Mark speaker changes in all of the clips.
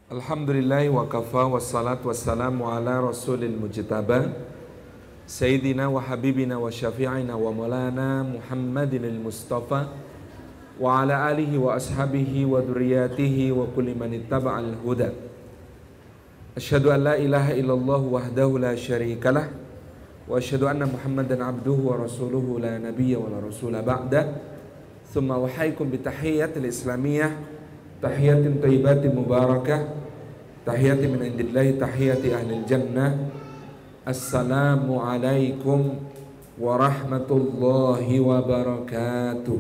Speaker 1: Alhamdulillah wa kafa wassalatu wassalamu ala rasulil mujtaba Sayyidina wa habibina wa syafi'ina wa maulana Muhammadin al-Mustafa wa ala alihi wa ashabihi wa duriyatihi wa kulli man ittaba'al huda. Asyhadu an la ilaha illallah wahdahu la syarikalah wa asyhadu anna Muhammadan abduhu wa rasuluhu la nabiyya wa la rasula ba'da. Thumma wahaikum bi tahiyyatil islamiyah, tahiyatin thayyibatin mubarakah, tahiyati min indillahi, tahiyati ahlil jannah. Assalamu alaikum warahmatullahi wabarakatuh.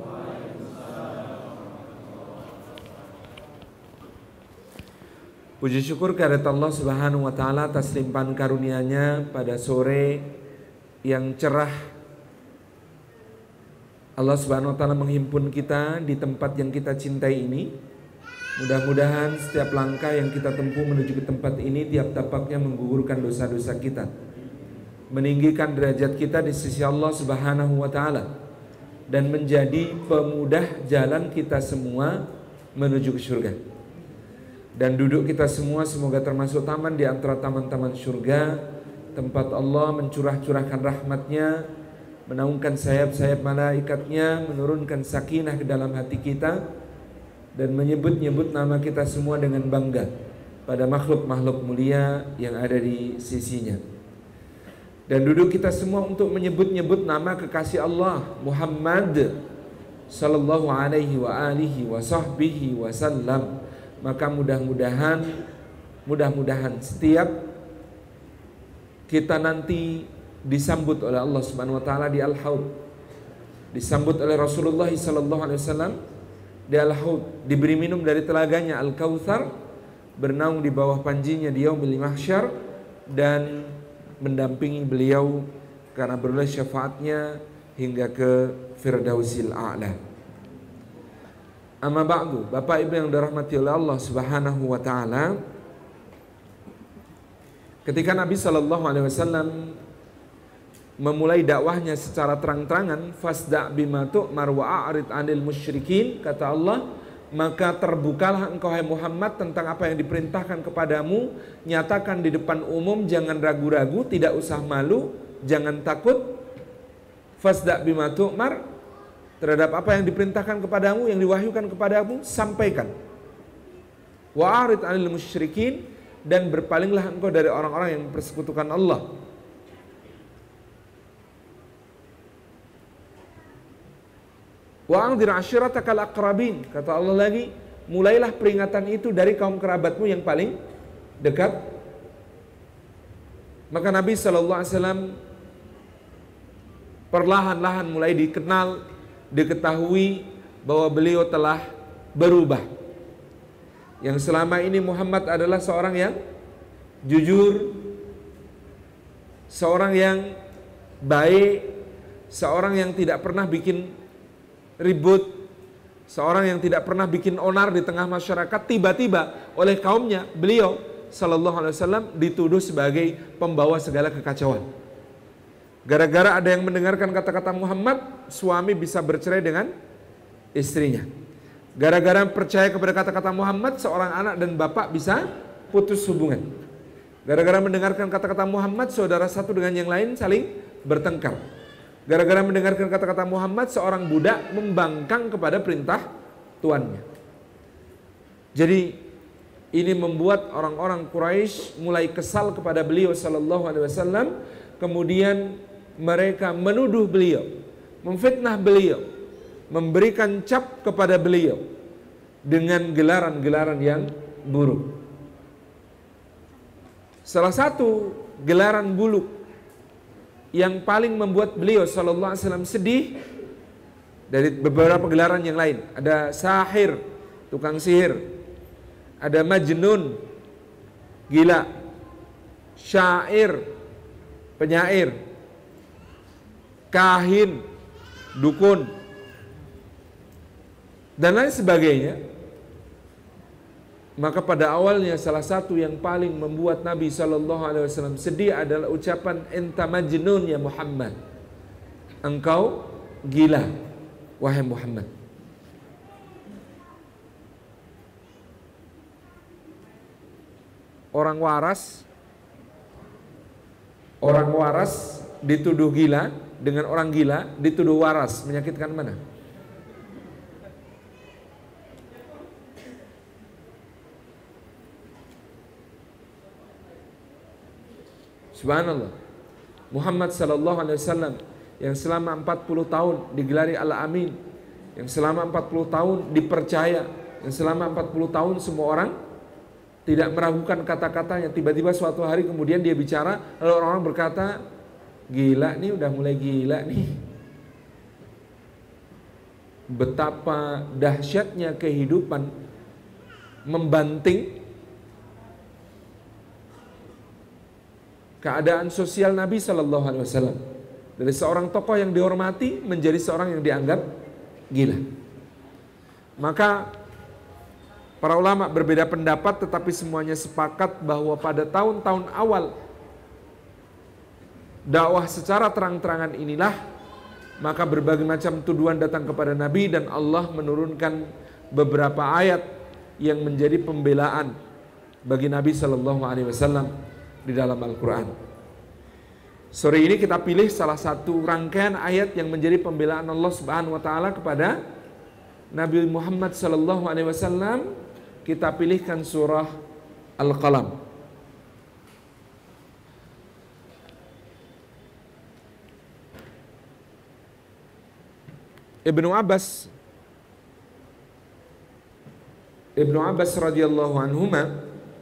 Speaker 1: Puji syukur kehadirat Allah Subhanahu wa taala atas limpahan karunia-Nya pada sore yang cerah. Allah Subhanahu wa taala menghimpun kita di tempat yang kita cintai ini. Mudah-mudahan setiap langkah yang kita tempuh menuju ke tempat ini, tiap tapaknya menggugurkan dosa-dosa kita, meninggikan derajat kita di sisi Allah Subhanahu wa taala, dan menjadi pemudah jalan kita semua menuju ke surga. Dan duduk kita semua semoga termasuk taman di antara taman-taman surga, tempat Allah mencurah-curahkan rahmat-Nya, menaungkan sayap-sayap malaikatnya, menurunkan sakinah ke dalam hati kita, dan menyebut-nyebut nama kita semua dengan bangga pada makhluk-makhluk mulia yang ada di sisinya. Dan duduk kita semua untuk menyebut-nyebut nama kekasih Allah Muhammad sallallahu alaihi wa alihi wa sahbihi wasallam. Maka mudah-mudahan setiap kita nanti disambut oleh Allah Subhanahu wa taala di Al-Haud, disambut oleh Rasulullah sallallahu alaihi wasallam di Al-Haud, diberi minum dari telaganya Al-Kautsar, bernaung di bawah panjinya di yaumil mahsyar, dan mendampingi beliau karena beroleh syafaatnya hingga ke Firdausil A'la. Amma ba'du, Bapak Ibu yang dirahmati oleh Allah Subhanahu wa taala, ketika Nabi sallallahu alaihi wasallam memulai dakwahnya secara terang-terangan, fasda' bima tu'mar wa a'rid 'anil musyrikin, kata Allah, maka terbukalah engkau hai Muhammad tentang apa yang diperintahkan kepadamu, nyatakan di depan umum, jangan ragu-ragu, tidak usah malu, jangan takut. Fasda' bima tu'mar, terhadap apa yang diperintahkan kepadamu, yang diwahyukan kepadamu, sampaikan. Wa a'rid 'anil musyrikin, dan berpalinglah engkau dari orang-orang yang mempersekutukan Allah. Wa anzir ashiratakal aqrabin, kata Allah lagi, mulailah peringatan itu dari kaum kerabatmu yang paling dekat. Maka Nabi sallallahu alaihi wasallam perlahan-lahan mulai dikenal, diketahui bahwa beliau telah berubah. Yang selama ini Muhammad adalah seorang yang jujur, seorang yang baik, seorang yang tidak pernah bikin ribut, seorang yang tidak pernah bikin onar di tengah masyarakat. Tiba-tiba oleh kaumnya, beliau sallallahu alaihi wasallam dituduh sebagai pembawa segala kekacauan. Gara-gara ada yang mendengarkan kata-kata Muhammad, suami bisa bercerai dengan istrinya. Gara-gara percaya kepada kata-kata Muhammad, seorang anak dan bapak bisa putus hubungan. Gara-gara mendengarkan kata-kata Muhammad, saudara satu dengan yang lain saling bertengkar. Gara-gara mendengarkan kata-kata Muhammad, seorang budak membangkang kepada perintah tuannya. Jadi ini membuat orang-orang Quraisy mulai kesal kepada beliau sallallahu alaihi wasallam. Kemudian mereka menuduh beliau, memfitnah beliau, memberikan cap kepada beliau dengan gelaran-gelaran yang buruk. Salah satu gelaran buruk yang paling membuat beliau sallallahu alaihi wasallam sedih dari beberapa gelaran yang lain, ada sahir, tukang sihir, ada majnun, gila, syair, penyair, kahin, dukun, dan lain sebagainya. Maka pada awalnya salah satu yang paling membuat Nabi sallallahu alaihi wasallam sedih adalah ucapan enta majnun ya Muhammad, engkau gila wahai Muhammad. orang waras dituduh gila dengan orang gila dituduh waras, menyakitkan mana? Subhanallah. Muhammad sallallahu alaihi wasallam yang selama 40 tahun digelari Al-Amin, yang selama 40 tahun dipercaya, yang selama 40 tahun semua orang tidak meragukan kata-katanya, tiba-tiba suatu hari kemudian dia bicara, lalu orang-orang berkata, gila nih, udah mulai gila nih. Betapa dahsyatnya kehidupan membanting keadaan sosial Nabi Sallallahu Alaihi Wasallam, dari seorang tokoh yang dihormati menjadi seorang yang dianggap gila. Maka para ulama berbeda pendapat, tetapi semuanya sepakat bahwa pada tahun-tahun awal dakwah secara terang-terangan inilah, maka berbagai macam tuduhan datang kepada Nabi dan Allah menurunkan beberapa ayat yang menjadi pembelaan bagi Nabi Sallallahu Alaihi Wasallam di dalam Al-Quran. Sore ini kita pilih salah satu rangkaian ayat yang menjadi pembelaan Allah Subhanahu wa taala kepada Nabi Muhammad sallallahu alaihi wasallam. Kita pilihkan surah Al-Qalam. Ibnu Abbas radhiyallahu anhuma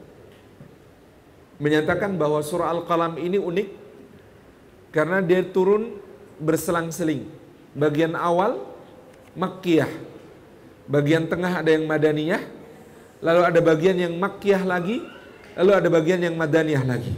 Speaker 1: menyatakan bahwa surah Al-Qalam ini unik karena dia turun berselang-seling. Bagian awal Makkiyah, bagian tengah ada yang Madaniyah, lalu ada bagian yang Makkiyah lagi, lalu ada bagian yang Madaniyah lagi.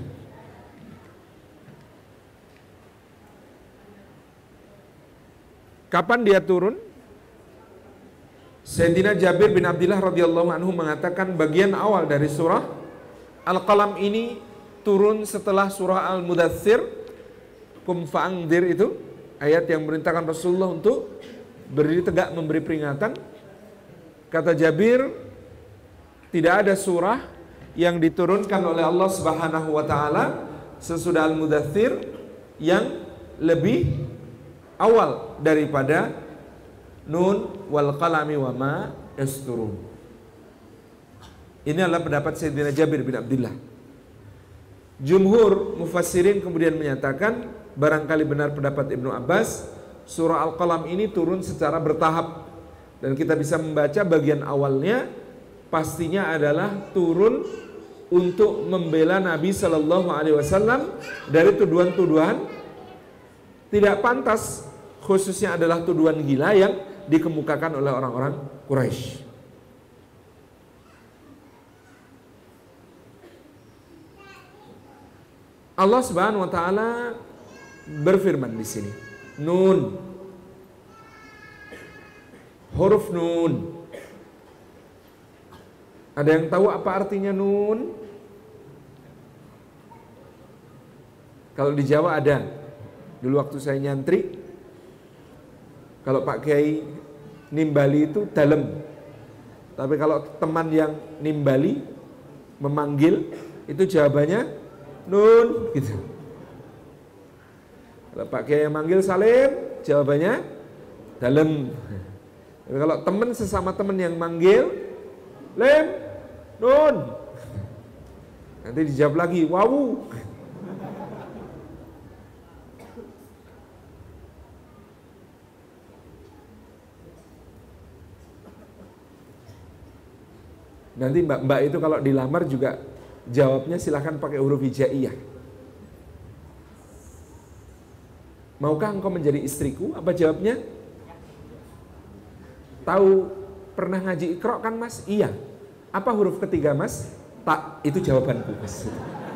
Speaker 1: Kapan dia turun? Sayyidina Jabir bin Abdullah radhiyallahu anhu mengatakan bagian awal dari surah Al-Qalam ini turun setelah surah Al-Mudaththir, Qum fa'anzir, itu ayat yang memerintahkan Rasulullah untuk berdiri tegak memberi peringatan. Kata Jabir, tidak ada surah yang diturunkan oleh Allah Subhanahu wa taala sesudah Al-Mudaththir yang lebih awal daripada Nun wal qalami wa ma yasturun. Ini adalah pendapat Sayyidina Jabir bin Abdullah. Jumhur mufassirin kemudian menyatakan barangkali benar pendapat Ibnu Abbas, surah Al-Qalam ini turun secara bertahap dan kita bisa membaca bagian awalnya pastinya adalah turun untuk membela Nabi Sallallahu Alaihi Wasallam dari tuduhan-tuduhan tidak pantas, khususnya adalah tuduhan gila yang dikemukakan oleh orang-orang Quraisy. Allah Subhanahu wa taala berfirman di sini, Nun. Huruf Nun. Ada yang tahu apa artinya Nun? Kalau di Jawa ada. Dulu waktu saya nyantri, kalau Pak Kiai nimbali itu dalem. Tapi kalau teman yang nimbali memanggil itu jawabannya Nun gitu. Kalau Pak Kiai yang manggil Salim, jawabannya dalem. Tapi kalau teman sesama teman yang manggil Lem, Nun, nanti dijawab lagi Wawu. Nanti mbak-mbak itu kalau dilamar juga jawabnya silahkan pakai huruf hijaiyah. Maukah engkau menjadi istriku? Apa jawabnya? Tahu pernah ngaji Iqra kan mas? Iya. Apa huruf ketiga mas? Tak, itu jawabanku mas.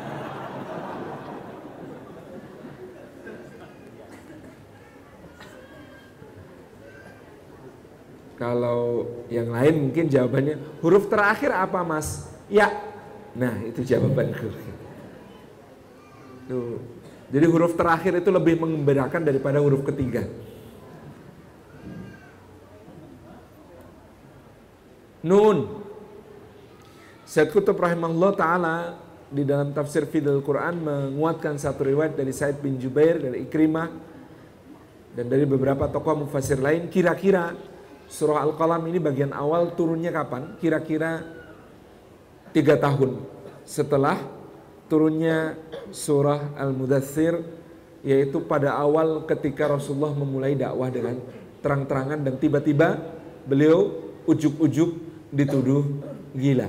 Speaker 1: Kalau yang lain mungkin jawabannya huruf terakhir apa mas? Ya. Nah itu jawabanku. Tuh. Jadi huruf terakhir itu lebih mengembirakan daripada huruf ketiga. Nun. Sayyid Qutb rahimahullah ta'ala di dalam tafsir Fidul Quran menguatkan satu riwayat dari Said bin Jubair, dari Ikrimah, dan dari beberapa tokoh mufassir lain. Kira-kira surah Al-Qalam ini bagian awal turunnya kapan? Kira-kira 3 tahun setelah turunnya surah Al-Mudaththir, yaitu pada awal ketika Rasulullah memulai dakwah dengan terang-terangan, dan tiba-tiba beliau ujuk-ujuk dituduh gila.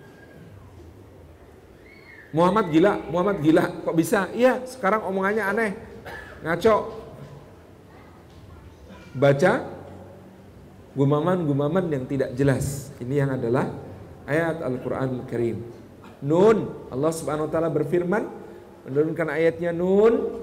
Speaker 1: Muhammad gila, kok bisa? Iya, sekarang omongannya aneh, ngaco. Baca gumaman-gumaman yang tidak jelas. Ini yang adalah ayat Al-Quran Karim. Nun, Allah Subhanahu wa Ta'ala berfirman, menurunkan ayatnya Nun.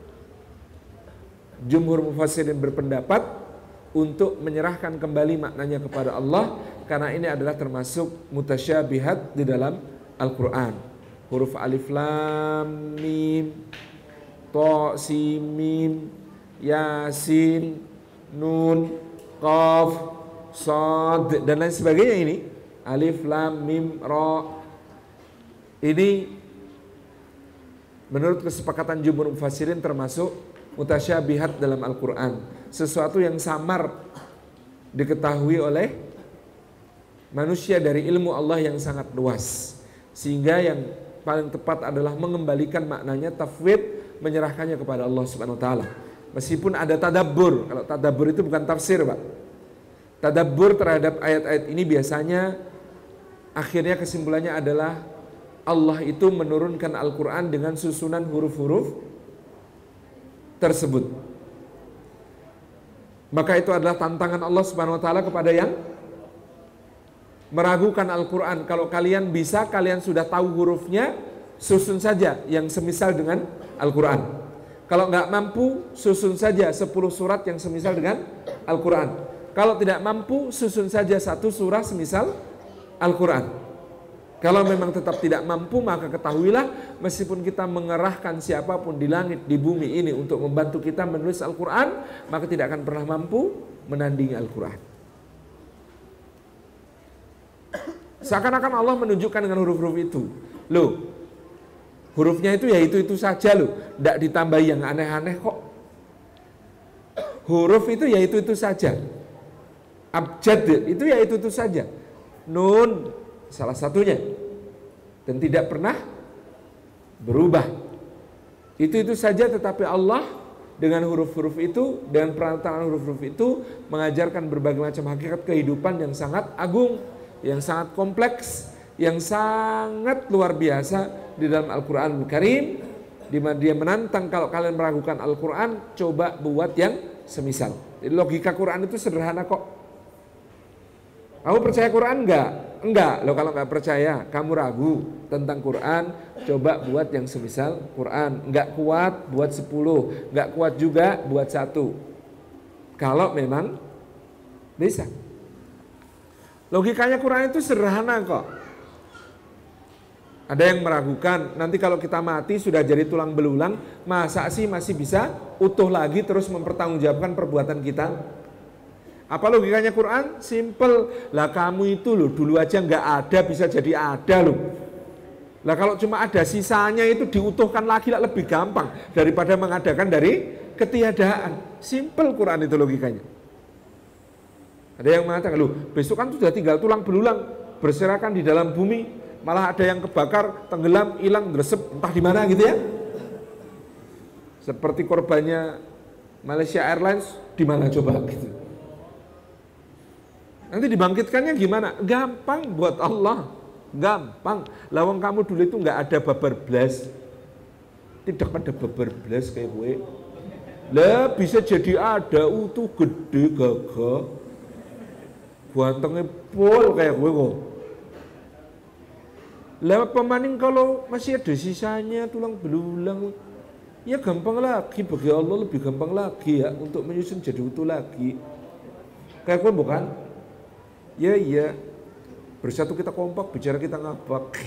Speaker 1: Jumhur mufassirin berpendapat untuk menyerahkan kembali maknanya kepada Allah, karena ini adalah termasuk mutasyabihat di dalam Al-Quran. Huruf alif lam mim, to sin mim, yasin, nun, qaf, shad, dan lain sebagainya. Ini alif lam mim ra, ini menurut kesepakatan jumhur mufassirin termasuk mutasyabihat dalam Al-Quran, sesuatu yang samar diketahui oleh manusia dari ilmu Allah yang sangat luas, sehingga yang paling tepat adalah mengembalikan maknanya, tafwid, menyerahkannya kepada Allah Subhanahu wa Ta'ala. Meskipun ada tadabbur, kalau tadabbur itu bukan tafsir, Pak. Tadabbur terhadap ayat-ayat ini biasanya akhirnya kesimpulannya adalah Allah itu menurunkan Al-Quran dengan susunan huruf-huruf tersebut. Maka itu adalah tantangan Allah Subhanahu wa Ta'ala kepada yang meragukan Al-Quran. Kalau kalian bisa, kalian sudah tahu hurufnya, susun saja yang semisal dengan Al-Quran. Kalau nggak mampu, susun saja 10 surat yang semisal dengan Al-Quran. Kalau tidak mampu, susun saja 1 surah semisal Al-Quran. Kalau memang tetap tidak mampu, maka ketahuilah, meskipun kita mengerahkan siapapun di langit, di bumi ini untuk membantu kita menulis Al-Quran, maka tidak akan pernah mampu menandingi Al-Quran. Seakan-akan Allah menunjukkan dengan huruf-huruf itu. Loh, hurufnya itu ya itu saja loh, tidak ditambahi yang aneh-aneh kok. Huruf itu ya itu saja. Abjad itu ya itu saja. Nun salah satunya, dan tidak pernah berubah. Itu saja, tetapi Allah dengan huruf-huruf itu, dengan perantaraan huruf-huruf itu mengajarkan berbagai macam hakikat kehidupan yang sangat agung, yang sangat kompleks, yang sangat luar biasa di dalam Al-Quran Al-Karim, di mana dia menantang kalau kalian meragukan Al-Quran, coba buat yang semisal. Jadi logika Quran itu sederhana kok. Kamu percaya Quran enggak? Enggak. Loh, kalau enggak percaya, kamu ragu tentang Quran, coba buat yang semisal Quran. Enggak kuat, buat 10. Enggak kuat juga, buat 1. Kalau memang bisa. Logikanya Quran itu sederhana kok. Ada yang meragukan, nanti kalau kita mati sudah jadi tulang belulang, masa sih masih bisa utuh lagi terus mempertanggungjawabkan perbuatan kita? Apa logikanya Quran? Simple. Lah kamu itu loh, dulu aja nggak ada bisa jadi ada loh. Lah kalau cuma ada sisanya itu diutuhkan lagi lah, lebih gampang daripada mengadakan dari ketiadaan. Simple Quran itu logikanya. Ada yang mengatakan, loh besok kan sudah tinggal tulang belulang berserakan di dalam bumi, malah ada yang kebakar, tenggelam, hilang, gresep, entah di mana gitu ya. Seperti korbannya Malaysia Airlines, di mana coba gitu. Nanti dibangkitkannya gimana? Gampang buat Allah, gampang. Lawang kamu dulu itu nggak ada babar blas, tidak ada babar blas kayak gue. Lah bisa jadi ada utuh gede gagah. Buantengnya pol kayak gue kok. Lewat pemaning kalau masih ada sisanya tulang belulang, ya gampang lagi bagi Allah, lebih gampang lagi ya untuk menyusun jadi utuh lagi. Kayak gue bukan? Ya iya. Bersatu kita kompak, bicara kita ngapak.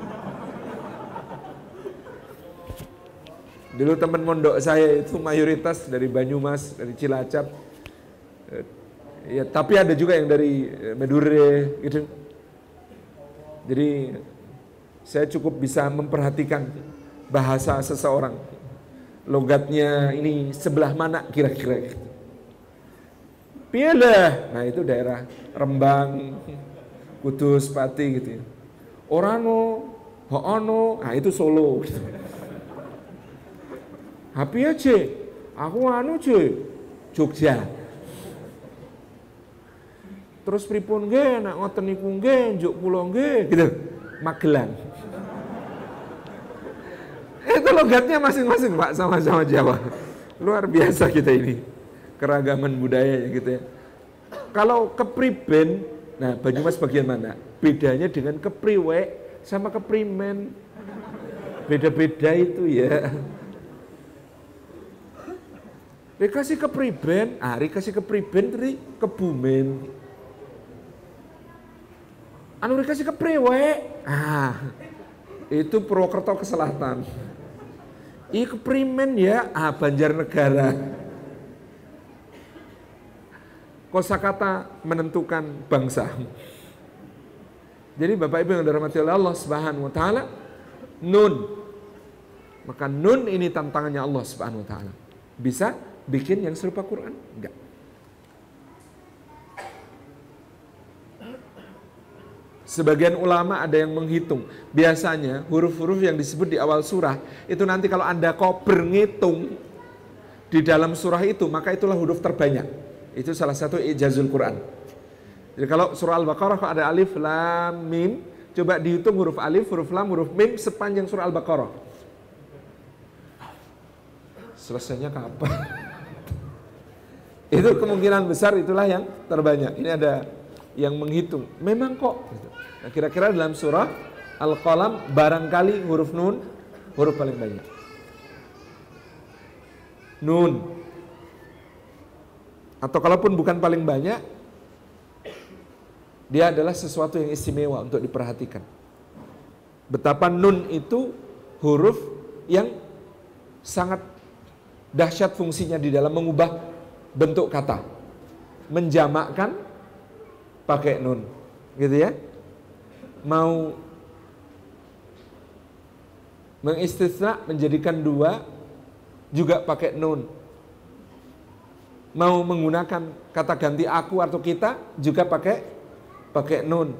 Speaker 1: Dulu teman mondok saya itu mayoritas dari Banyumas, dari Cilacap. Ya, tapi ada juga yang dari Madura gitu. Jadi saya cukup bisa memperhatikan bahasa seseorang. Logatnya ini sebelah mana kira-kira. Pilih. Nah itu daerah Rembang, Kudus, Pati gitu ya. Orano, Ho'ono, nah itu Solo gitu. Hapi aja, aku anu cuy, Jogja. Terus pripun nggih, nak ngoten niku nggih, njuk kula nggih, gitu. Magelang. Itu logatnya masing-masing Pak, sama-sama Jawa. Luar biasa kita ini, keragaman budaya gitu ya. Kalau kepriben, nah Banyumas bagian mana? Bedanya dengan kepriwe sama keprimen. Beda-beda itu ya. Dikasih kepriben, dikasih kepriben tadi Kebumen. Anu dikasih kepriwe, itu Purwokerto ke selatan. Keprimen ya, Banjarnegara. Kosakata menentukan bangsa. Jadi Bapak Ibu yang dirahmati oleh Allah Subhanahu wa taala, nun. Maka nun ini tantangannya Allah Subhanahu wa taala. Bisa bikin yang serupa Quran? Enggak. Sebagian ulama ada yang menghitung. Biasanya huruf-huruf yang disebut di awal surah itu nanti kalau Anda berngitung di dalam surah itu, maka itulah huruf terbanyak. Itu salah satu ijazul Quran. Jadi kalau surah Al-Baqarah ada alif, lam, mim, coba dihitung huruf alif, huruf lam, huruf mim sepanjang surah Al-Baqarah. Selesainya kapan? Itu kemungkinan besar itulah yang terbanyak. Ini ada yang menghitung. Memang kok. Nah, kira-kira dalam surah Al-Qalam barangkali huruf nun huruf paling banyak. Nun. Atau kalaupun bukan paling banyak, dia adalah sesuatu yang istimewa untuk diperhatikan. Betapa nun itu huruf yang sangat dahsyat fungsinya di dalam mengubah bentuk kata. Menjamakkan pakai nun, gitu ya. Mau mengistisna menjadikan dua juga pakai nun. Mau menggunakan kata ganti aku atau kita juga pakai nun.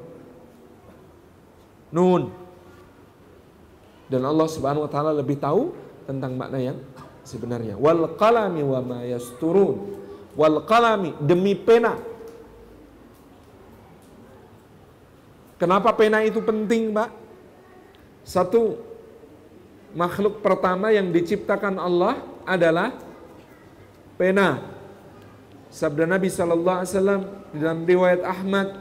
Speaker 1: Nun. Dan Allah Subhanahu wa taala lebih tahu tentang makna yang sebenarnya. Wal qalami wa ma yasturun. Wal qalami, demi pena. Kenapa pena itu penting, Pak? Satu, makhluk pertama yang diciptakan Allah adalah pena. Sabda Nabi SAW di dalam riwayat Ahmad,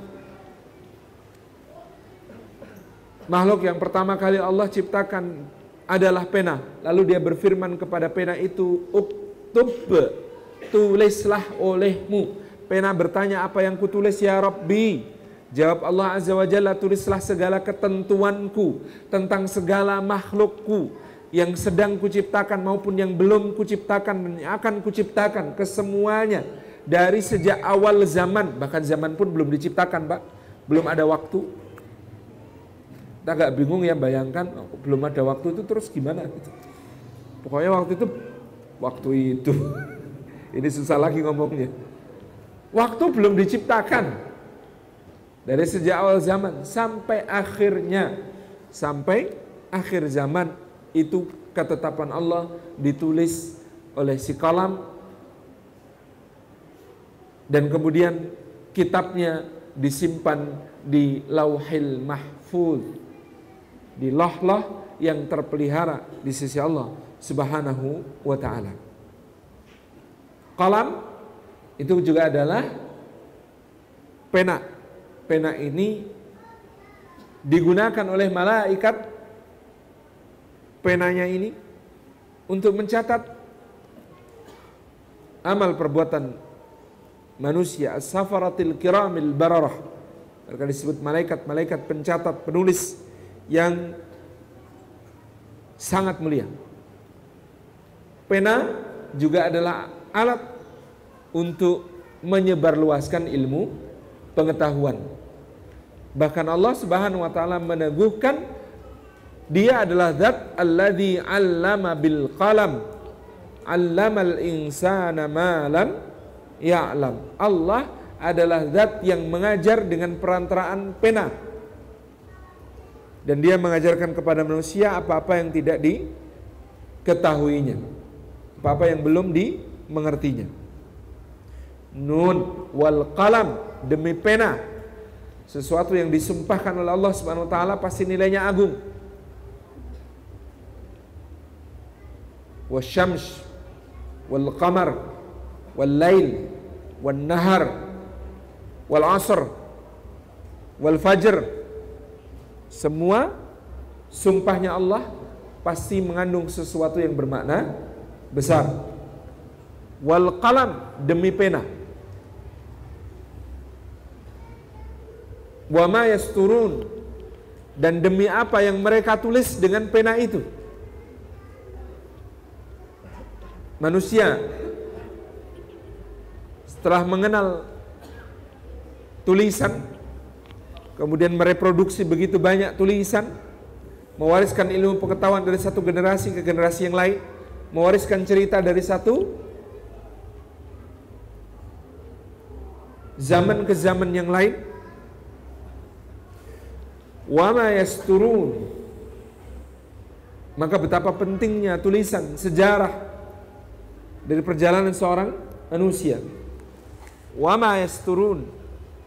Speaker 1: makhluk yang pertama kali Allah ciptakan adalah pena. Lalu dia berfirman kepada pena itu, uktub, tulislah olehmu. Pena bertanya, apa yang kutulis ya Rabbi? Jawab Allah Azza wa Jalla, tulislah segala ketentuanku tentang segala makhlukku yang sedang kuciptakan maupun yang belum kuciptakan, yang akan kuciptakan, kesemuanya dari sejak awal zaman, bahkan zaman pun belum diciptakan, Pak, belum ada waktu. Kita agak bingung ya, bayangkan belum ada waktu itu terus gimana gitu. Pokoknya waktu itu ini susah lagi ngomongnya. Waktu belum diciptakan. Dari sejak awal zaman sampai akhirnya, sampai akhir zaman itu ketetapan Allah ditulis oleh si kalam, dan kemudian kitabnya disimpan di Lauhil Mahfuz, di loh-loh yang terpelihara di sisi Allah Subhanahu wa taala. Kalam itu juga adalah pena. Pena ini digunakan oleh malaikat, penanya ini untuk mencatat amal perbuatan manusia, as-safaratil kiramil bararah. Mereka disebut malaikat pencatat, penulis yang sangat mulia. Pena juga adalah alat untuk menyebarluaskan ilmu pengetahuan. Bahkan Allah Subhanahu wa taala meneguhkan Dia adalah zat alladzi 'allama bil qalam, 'allamal insana ma lam ya'lam. Allah adalah zat yang mengajar dengan perantaraan pena. Dan dia mengajarkan kepada manusia apa-apa yang tidak diketahuinya, apa-apa yang belum dimengertinya. Nun wal qalam, demi pena. Sesuatu yang disumpahkan oleh Allah Subhanahu wa taala pasti nilainya agung. Wasyams wal qamar wal lail wal nahar wal asr wal fajr. Semua sumpahnya Allah pasti mengandung sesuatu yang bermakna besar. Wal qalam, demi pena. Wa ma yasturun, dan demi apa yang mereka tulis dengan pena itu. Manusia setelah mengenal tulisan, kemudian mereproduksi begitu banyak tulisan, mewariskan ilmu pengetahuan dari satu generasi ke generasi yang lain, mewariskan cerita dari satu zaman ke zaman yang lain. Wa ma yasturun, maka betapa pentingnya tulisan sejarah dari perjalanan seorang manusia. Wa ma yasturun,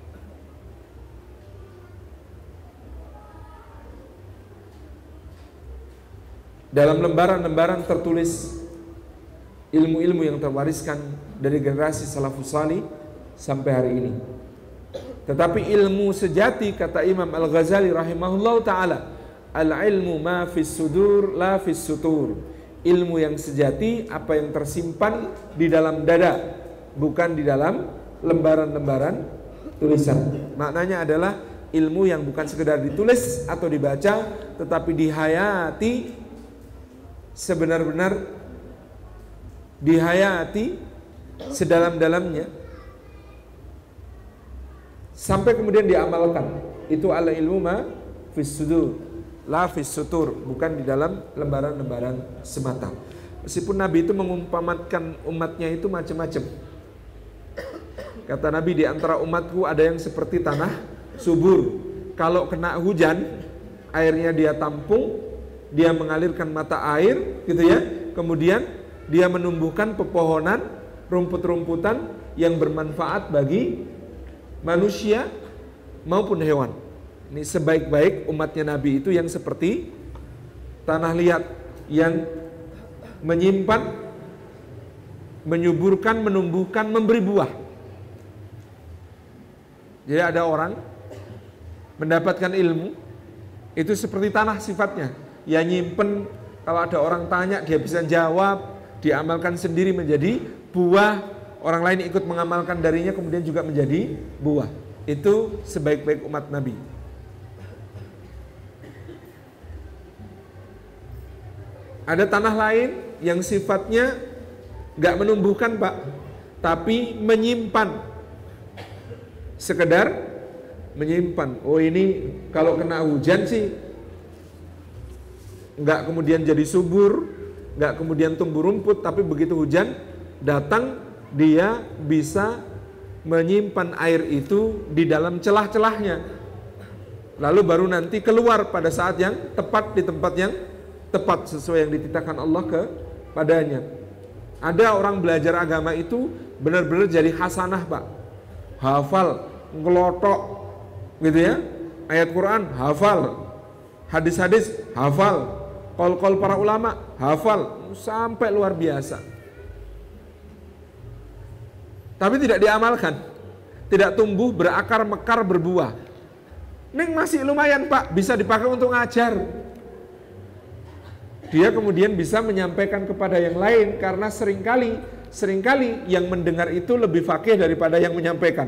Speaker 1: dalam lembaran-lembaran tertulis ilmu-ilmu yang terwariskan dari generasi salafus salih sampai hari ini. Tetapi ilmu sejati, kata Imam Al-Ghazali rahimahullah ta'ala, al-ilmu ma fis sudur la fis sutur. Ilmu yang sejati apa yang tersimpan di dalam dada, bukan di dalam lembaran-lembaran tulisan. Maknanya adalah ilmu yang bukan sekedar ditulis atau dibaca, tetapi dihayati sebenar-benar, dihayati sedalam-dalamnya, sampai kemudian diamalkan. Itu ala ilmu ma fis sudur la fis sutur, bukan di dalam lembaran-lembaran semata. Meskipun Nabi itu mengumpamakan umatnya itu macam-macam. Kata Nabi, di antara umatku ada yang seperti tanah subur. Kalau kena hujan, airnya dia tampung, dia mengalirkan mata air, gitu ya. Kemudian dia menumbuhkan pepohonan, rumput-rumputan yang bermanfaat bagi manusia maupun hewan. Ini sebaik-baik umatnya Nabi itu yang seperti tanah liat yang menyimpan, menyuburkan, menumbuhkan, memberi buah. Jadi ada orang mendapatkan ilmu itu seperti tanah sifatnya, ya nyimpen, kalau ada orang tanya dia bisa jawab, diamalkan sendiri menjadi buah, orang lain ikut mengamalkan darinya kemudian juga menjadi buah. Itu sebaik-baik umat Nabi. Ada tanah lain yang sifatnya gak menumbuhkan Pak, tapi menyimpan, sekedar menyimpan. Oh ini kalau kena hujan sih nggak kemudian jadi subur, nggak kemudian tumbuh rumput, tapi begitu hujan datang dia bisa menyimpan air itu di dalam celah-celahnya, lalu baru nanti keluar pada saat yang tepat, di tempat yang tepat sesuai yang dititahkan Allah kepadanya. Ada orang belajar agama itu benar-benar jadi hasanah Pak, hafal, ngelotok gitu ya, ayat Quran hafal, hadis-hadis hafal, kol-kol para ulama hafal, sampai luar biasa. Tapi tidak diamalkan, tidak tumbuh, berakar, mekar, berbuah. Neng masih lumayan Pak, bisa dipakai untuk ngajar. Dia kemudian bisa menyampaikan kepada yang lain, karena seringkali yang mendengar itu lebih fakih daripada yang menyampaikan.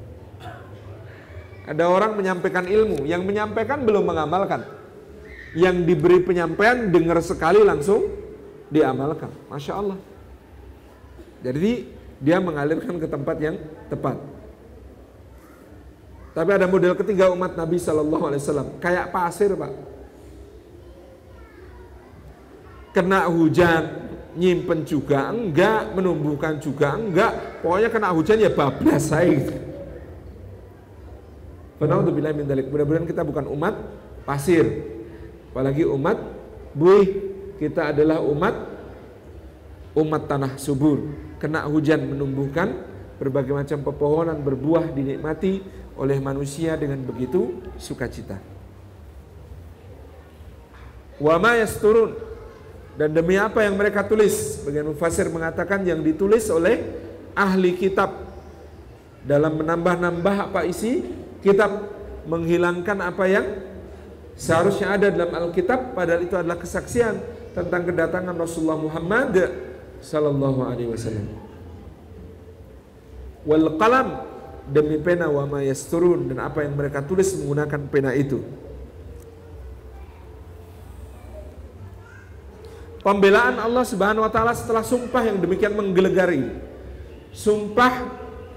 Speaker 1: Ada orang menyampaikan ilmu, yang menyampaikan belum mengamalkan. Yang diberi penyampaian dengar sekali langsung diamalkan. Masya Allah. Jadi dia mengalirkan ke tempat yang tepat. Tapi ada model ketiga umat Nabi SAW, kayak pasir Pak. kena hujan nyimpen juga enggak, menumbuhkan juga enggak, pokoknya kena hujan ya bablas saya gitu. Naudzubillah min dzalik. Mudah-mudahan kita bukan umat pasir, apalagi umat buih. Kita adalah umat tanah subur. Kena hujan menumbuhkan berbagai macam pepohonan berbuah, dinikmati oleh manusia dengan begitu sukacita. Wa ma yasturun, dan demi apa yang mereka tulis. Bagian mufassir mengatakan yang ditulis oleh ahli kitab dalam menambah-nambah apa isi kitab, menghilangkan apa yang seharusnya ada dalam Alkitab, padahal itu adalah kesaksian tentang kedatangan Rasulullah Muhammad sallallahu alaihi wasallam. Wal qalam, demi pena, wa ma yasturun, dan apa yang mereka tulis menggunakan pena itu. Pembelaan Allah Subhanahu wa taala setelah sumpah yang demikian menggelegari. Sumpah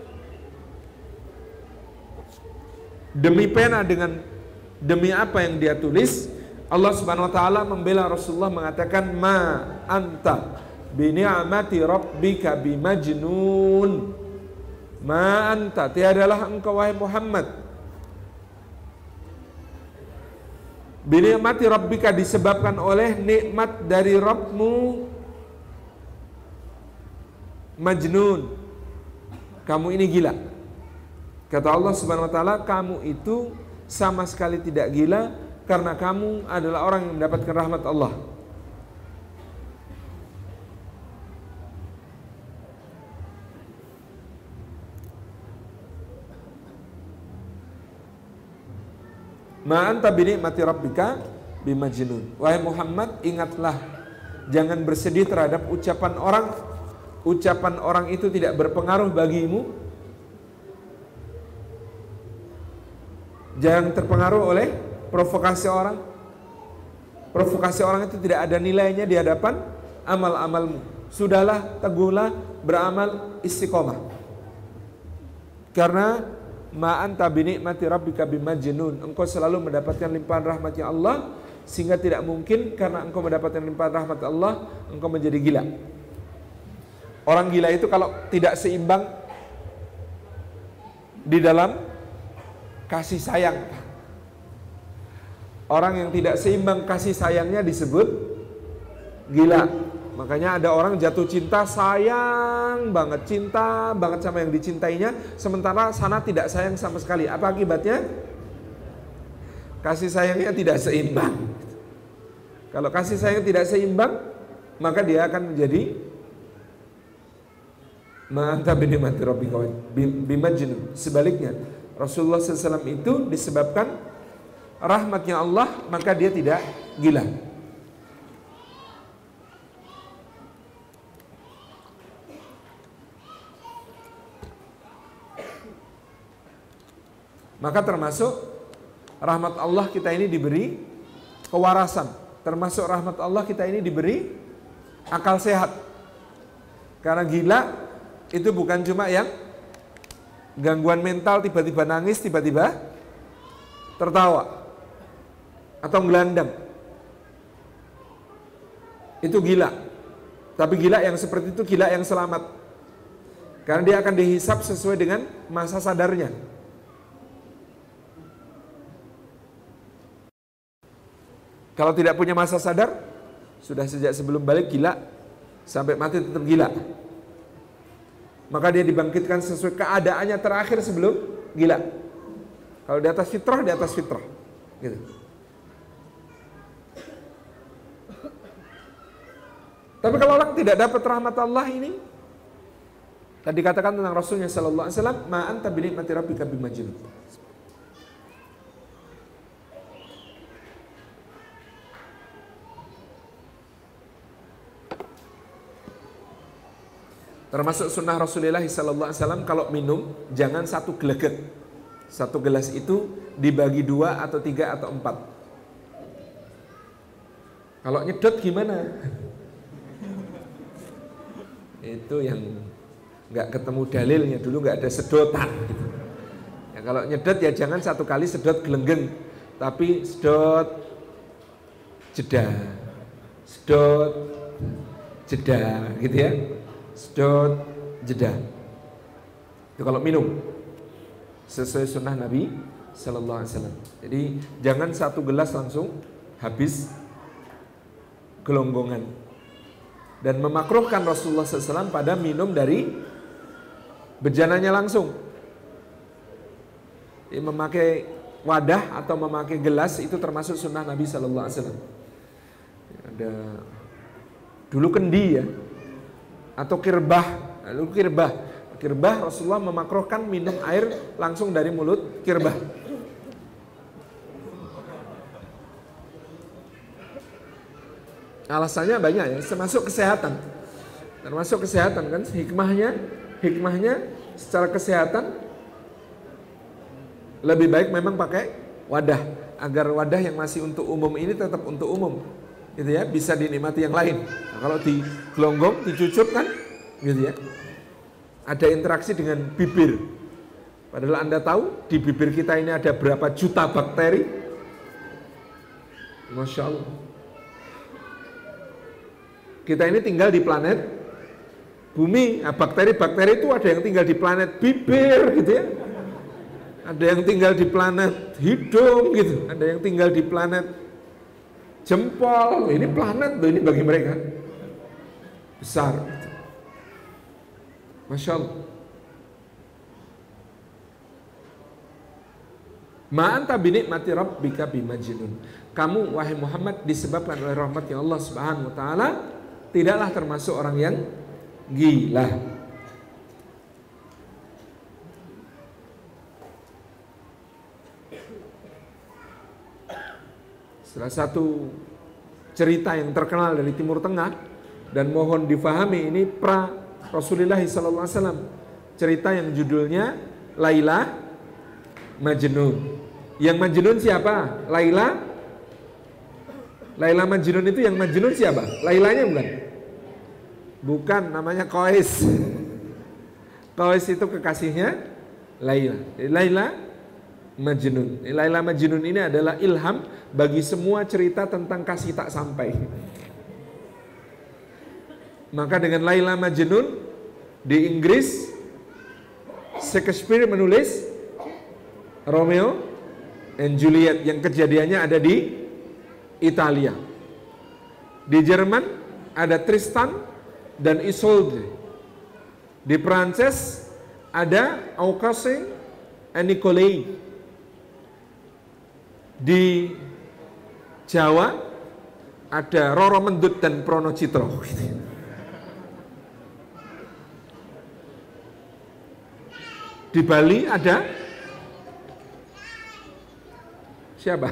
Speaker 1: demi pena dengan demi apa yang dia tulis. Allah Subhanahu wa taala membela Rasulullah mengatakan, ma anta bi ni'mati rabbika bimajnun. Ma anta, tiadalah engkau wahai Muhammad, binikmati rabbika, disebabkan oleh nikmat dari Rabbmu, majnun, kamu ini gila. Kata Allah Subhanahu wa taala, kamu itu sama sekali tidak gila karena kamu adalah orang yang mendapatkan rahmat Allah. Ma anta binikmati rabbika bimajnun. Wahai Muhammad, ingatlah, jangan bersedih terhadap ucapan orang. Ucapan orang itu tidak berpengaruh bagimu. Jangan terpengaruh oleh provokasi orang. Provokasi orang itu tidak ada nilainya di hadapan amal-amalmu. Sudahlah, teguhlah, beramal, istiqomah. Karena ma anta binikmati rabbika bimajnun, engkau selalu mendapatkan limpahan rahmatnya Allah, sehingga tidak mungkin karena engkau mendapatkan limpahan rahmat Allah engkau menjadi gila. Orang gila itu kalau tidak seimbang di dalam kasih sayang. Orang yang tidak seimbang kasih sayangnya disebut gila. Makanya ada orang jatuh cinta, sayang banget, cinta banget sama yang dicintainya, sementara sana tidak sayang sama sekali. Apa akibatnya? Kasih sayangnya tidak seimbang. Kalau kasih sayang tidak seimbang, maka dia akan menjadi ma anta binikmati rabbika bimajnun. Sebaliknya, Rasulullah SAW itu disebabkan rahmatnya Allah, maka dia tidak gila. Maka termasuk rahmat Allah kita ini diberi kewarasan. Termasuk rahmat Allah kita ini diberi akal sehat. Karena gila itu bukan cuma yang gangguan mental, tiba-tiba nangis, tiba-tiba tertawa atau gelandang. Itu gila. Tapi gila yang seperti itu gila yang selamat. Karena dia akan dihisap sesuai dengan masa sadarnya. Kalau tidak punya masa sadar, sudah sejak sebelum balik gila, sampai mati tetap gila. Maka dia dibangkitkan sesuai keadaannya terakhir sebelum gila. Kalau di atas fitrah, di atas fitrah. Gitu. Tapi kalau orang tidak dapat rahmat Allah ini, tadi dikatakan tentang Rasulnya sallallahu alaihi wasallam, ma anta binikmati rabbika bimajnun. Termasuk sunnah Rasulullah SAW, kalau minum jangan satu geleget. Satu gelas itu dibagi 2 atau 3 atau 4. Kalau nyedot gimana? Itu yang nggak ketemu dalilnya, dulu nggak ada sedotan. Gitu. Ya, kalau nyedot ya jangan satu kali sedot gelenggeng, tapi sedot jeda. sedot, jeda, gitu ya. Sedot, jeda. Itu kalau minum sesuai sunnah Nabi Sallallahu Alaihi Wasallam. Jadi jangan satu gelas langsung habis gelonggongan. Dan memakruhkan Rasulullah SAW pada minum dari bejananya langsung. Jadi memakai wadah atau memakai gelas itu termasuk sunnah Nabi Sallallahu Alaihi Wasallam. Ada dulu kendi ya, atau kirbah. Lalu kirbah Rasulullah memakruhkan minum air langsung dari mulut kirbah. Alasannya banyak ya, termasuk kesehatan kan, hikmahnya secara kesehatan lebih baik memang pakai wadah, agar wadah yang masih untuk umum ini tetap untuk umum, gitu ya, bisa dinikmati yang lain. Nah, kalau di gelonggong, dicucup kan, gitu ya, ada interaksi dengan bibir. Padahal Anda tahu di bibir kita ini ada berapa juta bakteri, Masya Allah. Kita ini tinggal di planet bumi, nah, bakteri-bakteri itu ada yang tinggal di planet bibir, gitu ya. Ada yang tinggal di planet hidung, gitu. Ada yang tinggal di planet jempol. Ini planet loh, ini bagi mereka besar, gitu. Masya Allah. Ma'anta binikmati rabbika bimajnun. Kamu wahai Muhammad disebabkan oleh rahmatnya Allah Subhanahu wa taala tidaklah termasuk orang yang gila. Salah satu cerita yang terkenal dari Timur Tengah dan mohon difahami ini pra Rasulullah SAW. Cerita yang judulnya Laila Majnun. Yang Majnun siapa? Laila Majnun itu yang Majnun siapa? Lailanya bukan? Bukan, namanya Qais. Qais itu kekasihnya Laila. Laila Majnun. Laila Majnun ini adalah ilham bagi semua cerita tentang kasih tak sampai. Maka dengan Laila Majnun di Inggris, Shakespeare menulis Romeo and Juliet yang kejadiannya ada di Italia. Di Jerman ada Tristan dan Isolde. Di Prancis ada Aucassin and Nicolai. Di Jawa ada Roro Mendut dan Prono Citro. Di Bali ada siapa?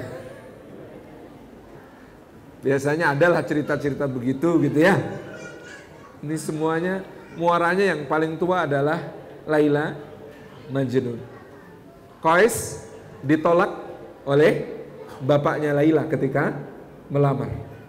Speaker 1: Biasanya adalah cerita-cerita begitu, gitu ya. Ini semuanya muaranya yang paling tua adalah Laila Majnun. Qais ditolak oleh bapaknya Laila ketika melamar.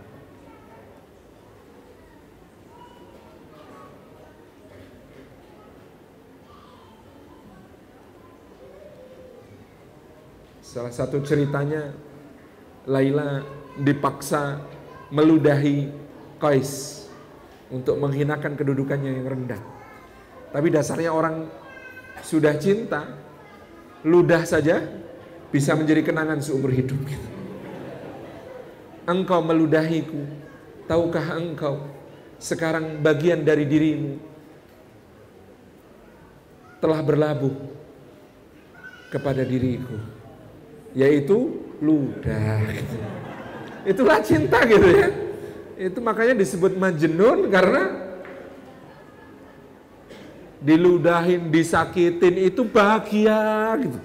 Speaker 1: Salah satu ceritanya Laila dipaksa meludahi Qais untuk menghinakan kedudukannya yang rendah. Tapi dasarnya orang sudah cinta, ludah saja bisa menjadi kenangan seumur hidup. Engkau meludahiku, tahukah engkau sekarang bagian dari dirimu telah berlabuh kepada diriku, yaitu ludah. Itulah cinta, gitu ya. Itu makanya disebut Majnun, karena diludahin, disakitin itu bahagia, gitu.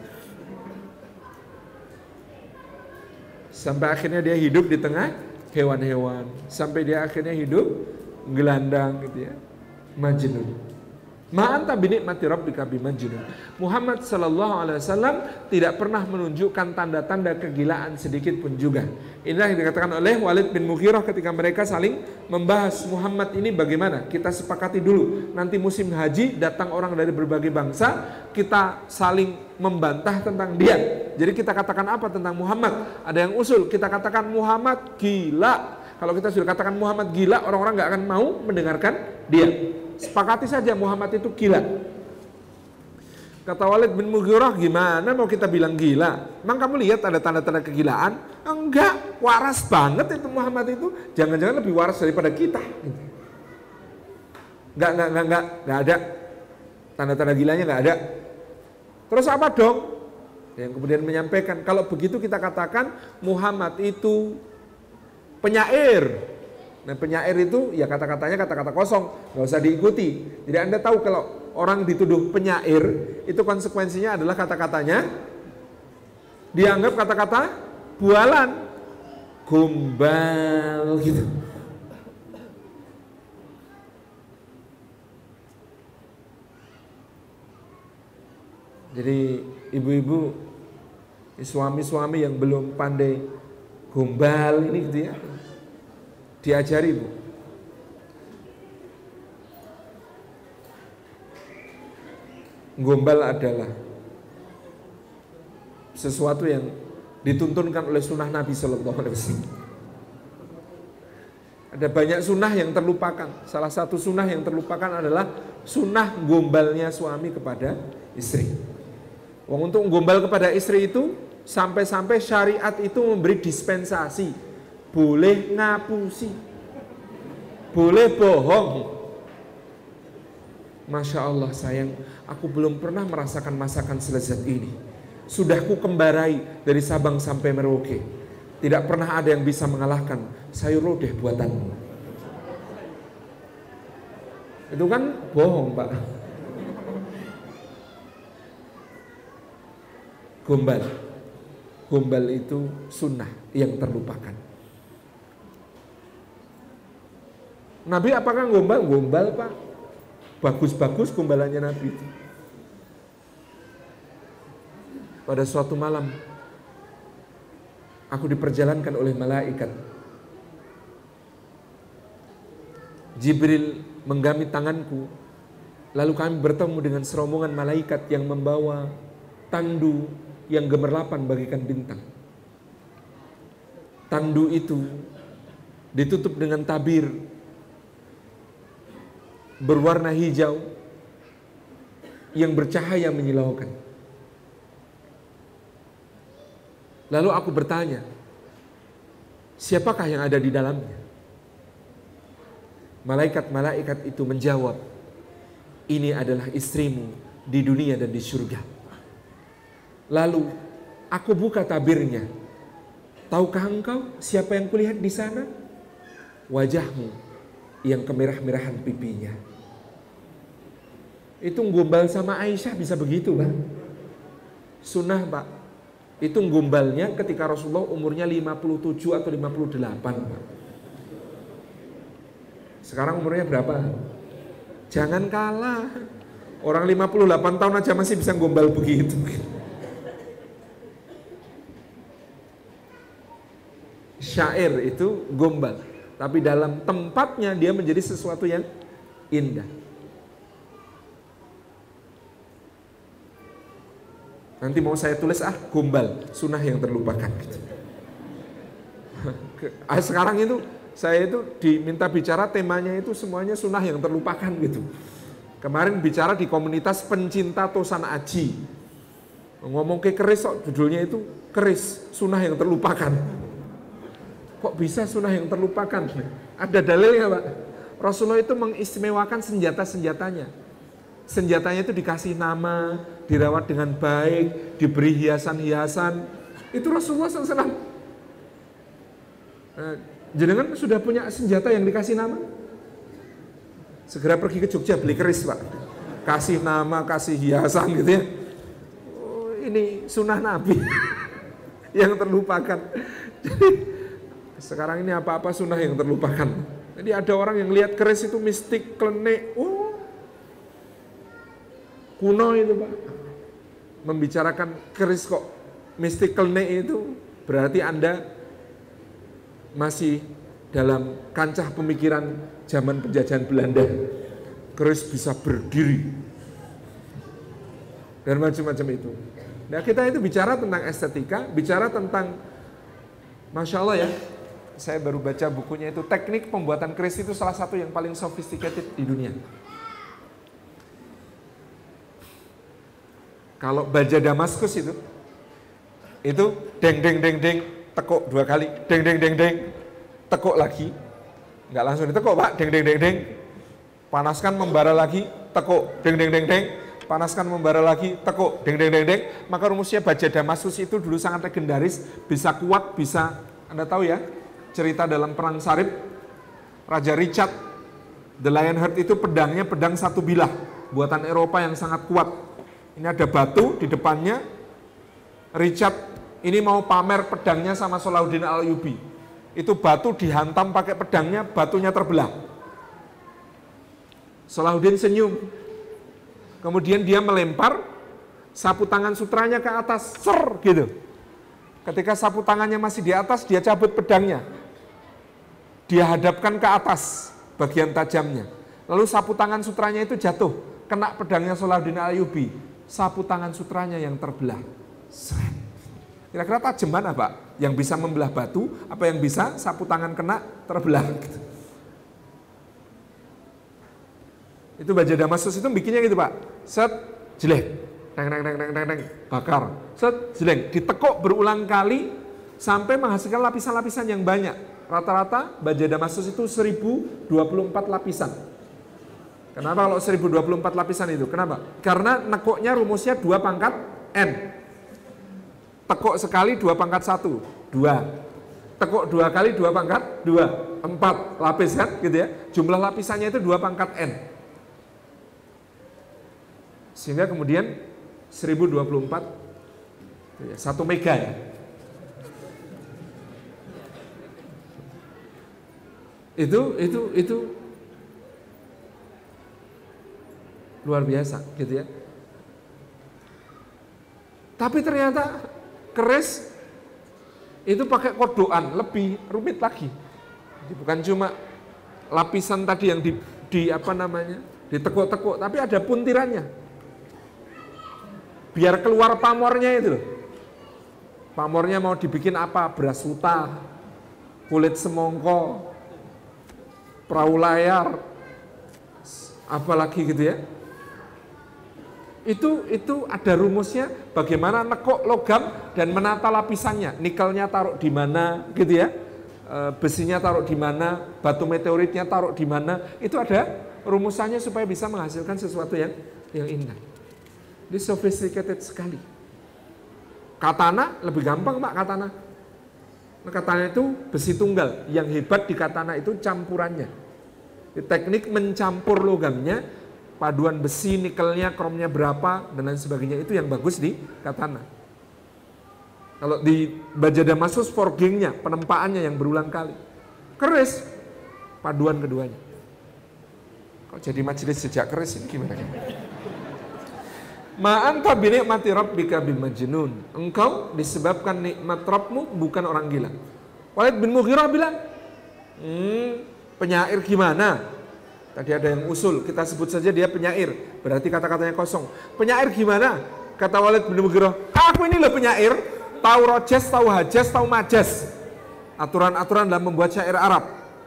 Speaker 1: Sampai akhirnya dia hidup di tengah hewan-hewan, sampai dia akhirnya hidup gelandang, gitu ya. Majnun. Ma'anta binikmati rabbika bimajnun. Muhammad sallallahu alaihi wasallam tidak pernah menunjukkan tanda-tanda kegilaan sedikit pun juga. Inilah yang dikatakan oleh Walid bin Mughirah ketika mereka saling membahas Muhammad ini bagaimana. Kita sepakati dulu, nanti musim haji datang orang dari berbagai bangsa, kita saling membantah tentang dia. Jadi kita katakan apa tentang Muhammad? Ada yang usul, kita katakan Muhammad gila. Kalau kita sudah katakan Muhammad gila, orang-orang nggak akan mau mendengarkan dia. Sepakati saja Muhammad itu gila. Kata Walid bin Mughirah, gimana mau kita bilang gila? Emang kamu lihat ada tanda-tanda kegilaan? Enggak, waras banget itu Muhammad itu. Jangan-jangan lebih waras daripada kita. Enggak ada. Tanda-tanda gilanya enggak ada. Terus apa dong? Yang kemudian menyampaikan, kalau begitu kita katakan Muhammad itu penyair. Nah penyair itu ya kata-katanya kata-kata kosong, nggak usah diikuti. Jadi Anda tahu kalau orang dituduh penyair, itu konsekuensinya adalah kata-katanya dianggap kata-kata bualan, gombal gitu. Jadi ibu-ibu, suami-suami yang belum pandai gombal ini gitu ya, diajari Bu. Gombal adalah sesuatu yang dituntunkan oleh sunnah Nabi Sallallahu Alaihi Wasallam. Ada banyak sunnah yang terlupakan. Salah satu sunnah yang terlupakan adalah sunnah gombalnya suami kepada istri. Untuk gombal kepada istri itu sampai-sampai syariat itu memberi dispensasi, boleh ngapusi, boleh bohong. Masya Allah sayang, aku belum pernah merasakan masakan selezat ini. Sudah ku kembarai dari Sabang sampai Merauke. Tidak pernah ada yang bisa mengalahkan sayur lodeh buatanmu. Itu kan bohong Pak. Gombal itu sunnah yang terlupakan. Nabi apakah gombal? Gombal Pak. Bagus-bagus gombalannya Nabi itu. Pada suatu malam aku diperjalankan oleh malaikat. Jibril menggami tanganku. Lalu kami bertemu dengan serombongan malaikat yang membawa tandu yang gemerlapan bagaikan bintang. Tandu itu ditutup dengan tabir berwarna hijau yang bercahaya menyilaukan. Lalu aku bertanya, siapakah yang ada di dalamnya? Malaikat-malaikat itu menjawab, ini adalah istrimu di dunia dan di surga. Lalu aku buka tabirnya. Tahukah engkau siapa yang kulihat di sana? Wajahmu yang kemerah-merahan pipinya. Itu gombal sama Aisyah bisa begitu Pak. Sunnah Pak. Itu gombalnya ketika Rasulullah umurnya 57 atau 58 Pak. Sekarang umurnya berapa? Jangan kalah. Orang 58 tahun aja masih bisa gombal begitu. Syair itu gombal, tapi dalam tempatnya dia menjadi sesuatu yang indah. Nanti mau saya tulis gombal, sunnah yang terlupakan gitu. Sekarang itu saya itu diminta bicara temanya itu semuanya sunnah yang terlupakan gitu. Kemarin bicara di komunitas pencinta Tosan Aji. Ngomong ke keris judulnya itu keris, sunnah yang terlupakan. Kok bisa sunnah yang terlupakan? Ada dalilnya Pak. Rasulullah itu mengistimewakan senjata-senjatanya. Senjatanya itu dikasih nama, dirawat dengan baik, diberi hiasan-hiasan. Itu Rasulullah SAW. Jenengan sudah punya senjata yang dikasih nama? Segera pergi ke Jogja beli keris Pak. Kasih nama, kasih hiasan gitu ya. Oh, ini sunnah Nabi yang terlupakan. Jadi sekarang ini apa-apa sunnah yang terlupakan. Jadi ada orang yang lihat keris itu mistik, klenik. Kuno itu Pak. Membicarakan keris kok mistik klenik itu berarti Anda masih dalam kancah pemikiran zaman penjajahan Belanda. Keris bisa berdiri dan macam-macam itu. Nah kita itu bicara tentang estetika, bicara tentang Masya Allah ya, saya baru baca bukunya itu, teknik pembuatan keris itu salah satu yang paling sophisticated di dunia. Kalau baja Damaskus itu deng deng deng deng, tekuk 2 kali, deng deng deng deng, tekuk lagi, nggak langsung ditekuk Pak, deng deng deng deng, panaskan membara lagi, tekuk, deng deng deng deng, panaskan membara lagi, tekuk, deng deng deng deng. Maka rumusnya baja Damaskus itu dulu sangat legendaris, bisa kuat, bisa, Anda tahu ya, cerita dalam perang Sarib, Raja Richard the Lionheart itu pedangnya pedang 1 bilah, buatan Eropa yang sangat kuat. Ini ada batu di depannya, Richard ini mau pamer pedangnya sama Salahuddin Ayyubi. Itu batu dihantam pakai pedangnya, batunya terbelah. Salahuddin senyum. Kemudian dia melempar sapu tangan sutranya ke atas, ser gitu. Ketika sapu tangannya masih di atas, dia cabut pedangnya. Dia hadapkan ke atas bagian tajamnya. Lalu sapu tangan sutranya itu jatuh, kena pedangnya Salahuddin Ayyubi. Sapu tangan sutranya yang terbelah. Seret. Kira-kira tajam mana Pak? Yang bisa membelah batu, apa yang bisa sapu tangan kena terbelah? Gitu. Itu baja Damaskus itu bikinnya gitu Pak. Set, jelek, teng teng teng teng teng teng, bakar. Set, jelek, ditekuk berulang kali sampai menghasilkan lapisan-lapisan yang banyak. Rata-rata baja Damaskus itu 1024 lapisan. Kenapa kalau 1024 lapisan itu? Kenapa? Karena nekuknya rumusnya 2 pangkat N. Tekuk sekali 2 pangkat 1, 2. Tekuk 2 kali 2 pangkat 2, 4 lapis kan gitu ya. Jumlah lapisannya itu 2 pangkat N. Sehingga kemudian 1024 1 mega ya. Itu luar biasa gitu ya. Tapi ternyata keris itu pakai kodokan, lebih rumit lagi. Bukan cuma lapisan tadi yang ditekuk-tekuk, tapi ada puntirannya. Biar keluar pamornya itu loh. Pamornya mau dibikin apa? Beras huta, kulit semongko, perahu layar, apalagi gitu ya. Itu ada rumusnya bagaimana nekuk logam dan menata lapisannya. Nikelnya taruh di mana gitu ya. Besinya taruh di mana, batu meteoritnya taruh di mana. Itu ada rumusannya supaya bisa menghasilkan sesuatu yang indah. Ini sophisticated sekali. Katana lebih gampang Pak, katana. Katana itu besi tunggal. Yang hebat di katana itu campurannya. Teknik mencampur logamnya, paduan besi, nikelnya, kromnya berapa, dan lain sebagainya, itu yang bagus di katana. Kalau di baja Damaskus forgingnya, penempaannya yang berulang kali. Keris, paduan keduanya. Kok jadi majelis sejak keris ini gimana? Ma'anta binikmati rabbika bimajnun. Engkau disebabkan nikmat Rabbmu bukan orang gila. Walid bin Mughirah bilang, penyair gimana? Tadi ada yang usul, kita sebut saja dia penyair, berarti kata-katanya kosong. Penyair gimana? Kata Walid bin Mughirah, aku ini loh penyair, tahu rojes, tahu hajas, tahu majas. Aturan-aturan dalam membuat syair Arab.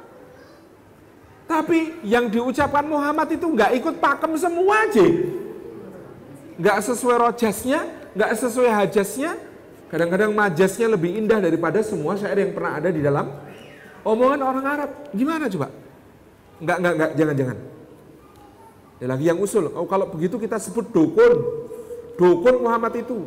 Speaker 1: Tapi yang diucapkan Muhammad itu nggak ikut pakem semua aja. Nggak sesuai rojasnya, nggak sesuai hajasnya. Kadang-kadang majasnya lebih indah daripada semua syair yang pernah ada di dalam omongan orang Arab. Gimana coba? Enggak, jangan. Ya lagi yang usul, kalau begitu kita sebut dukun Muhammad itu.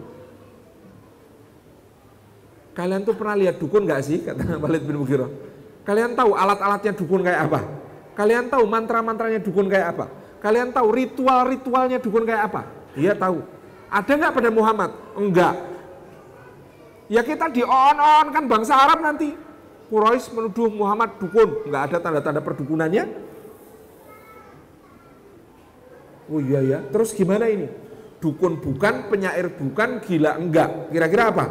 Speaker 1: Kalian tuh pernah lihat dukun enggak sih? Kata Walid bin Mughirah. Kalian tahu alat-alatnya dukun kayak apa? Kalian tahu mantra-mantranya dukun kayak apa? Kalian tahu ritual-ritualnya dukun kayak apa? Dia tahu. Ada enggak pada Muhammad? Enggak. Ya kita di-on kan bangsa Arab nanti. Quraisy menuduh Muhammad dukun, nggak ada tanda-tanda perdukunannya. Oh iya ya, terus gimana ini? Dukun bukan, penyair bukan, gila enggak. Kira-kira apa?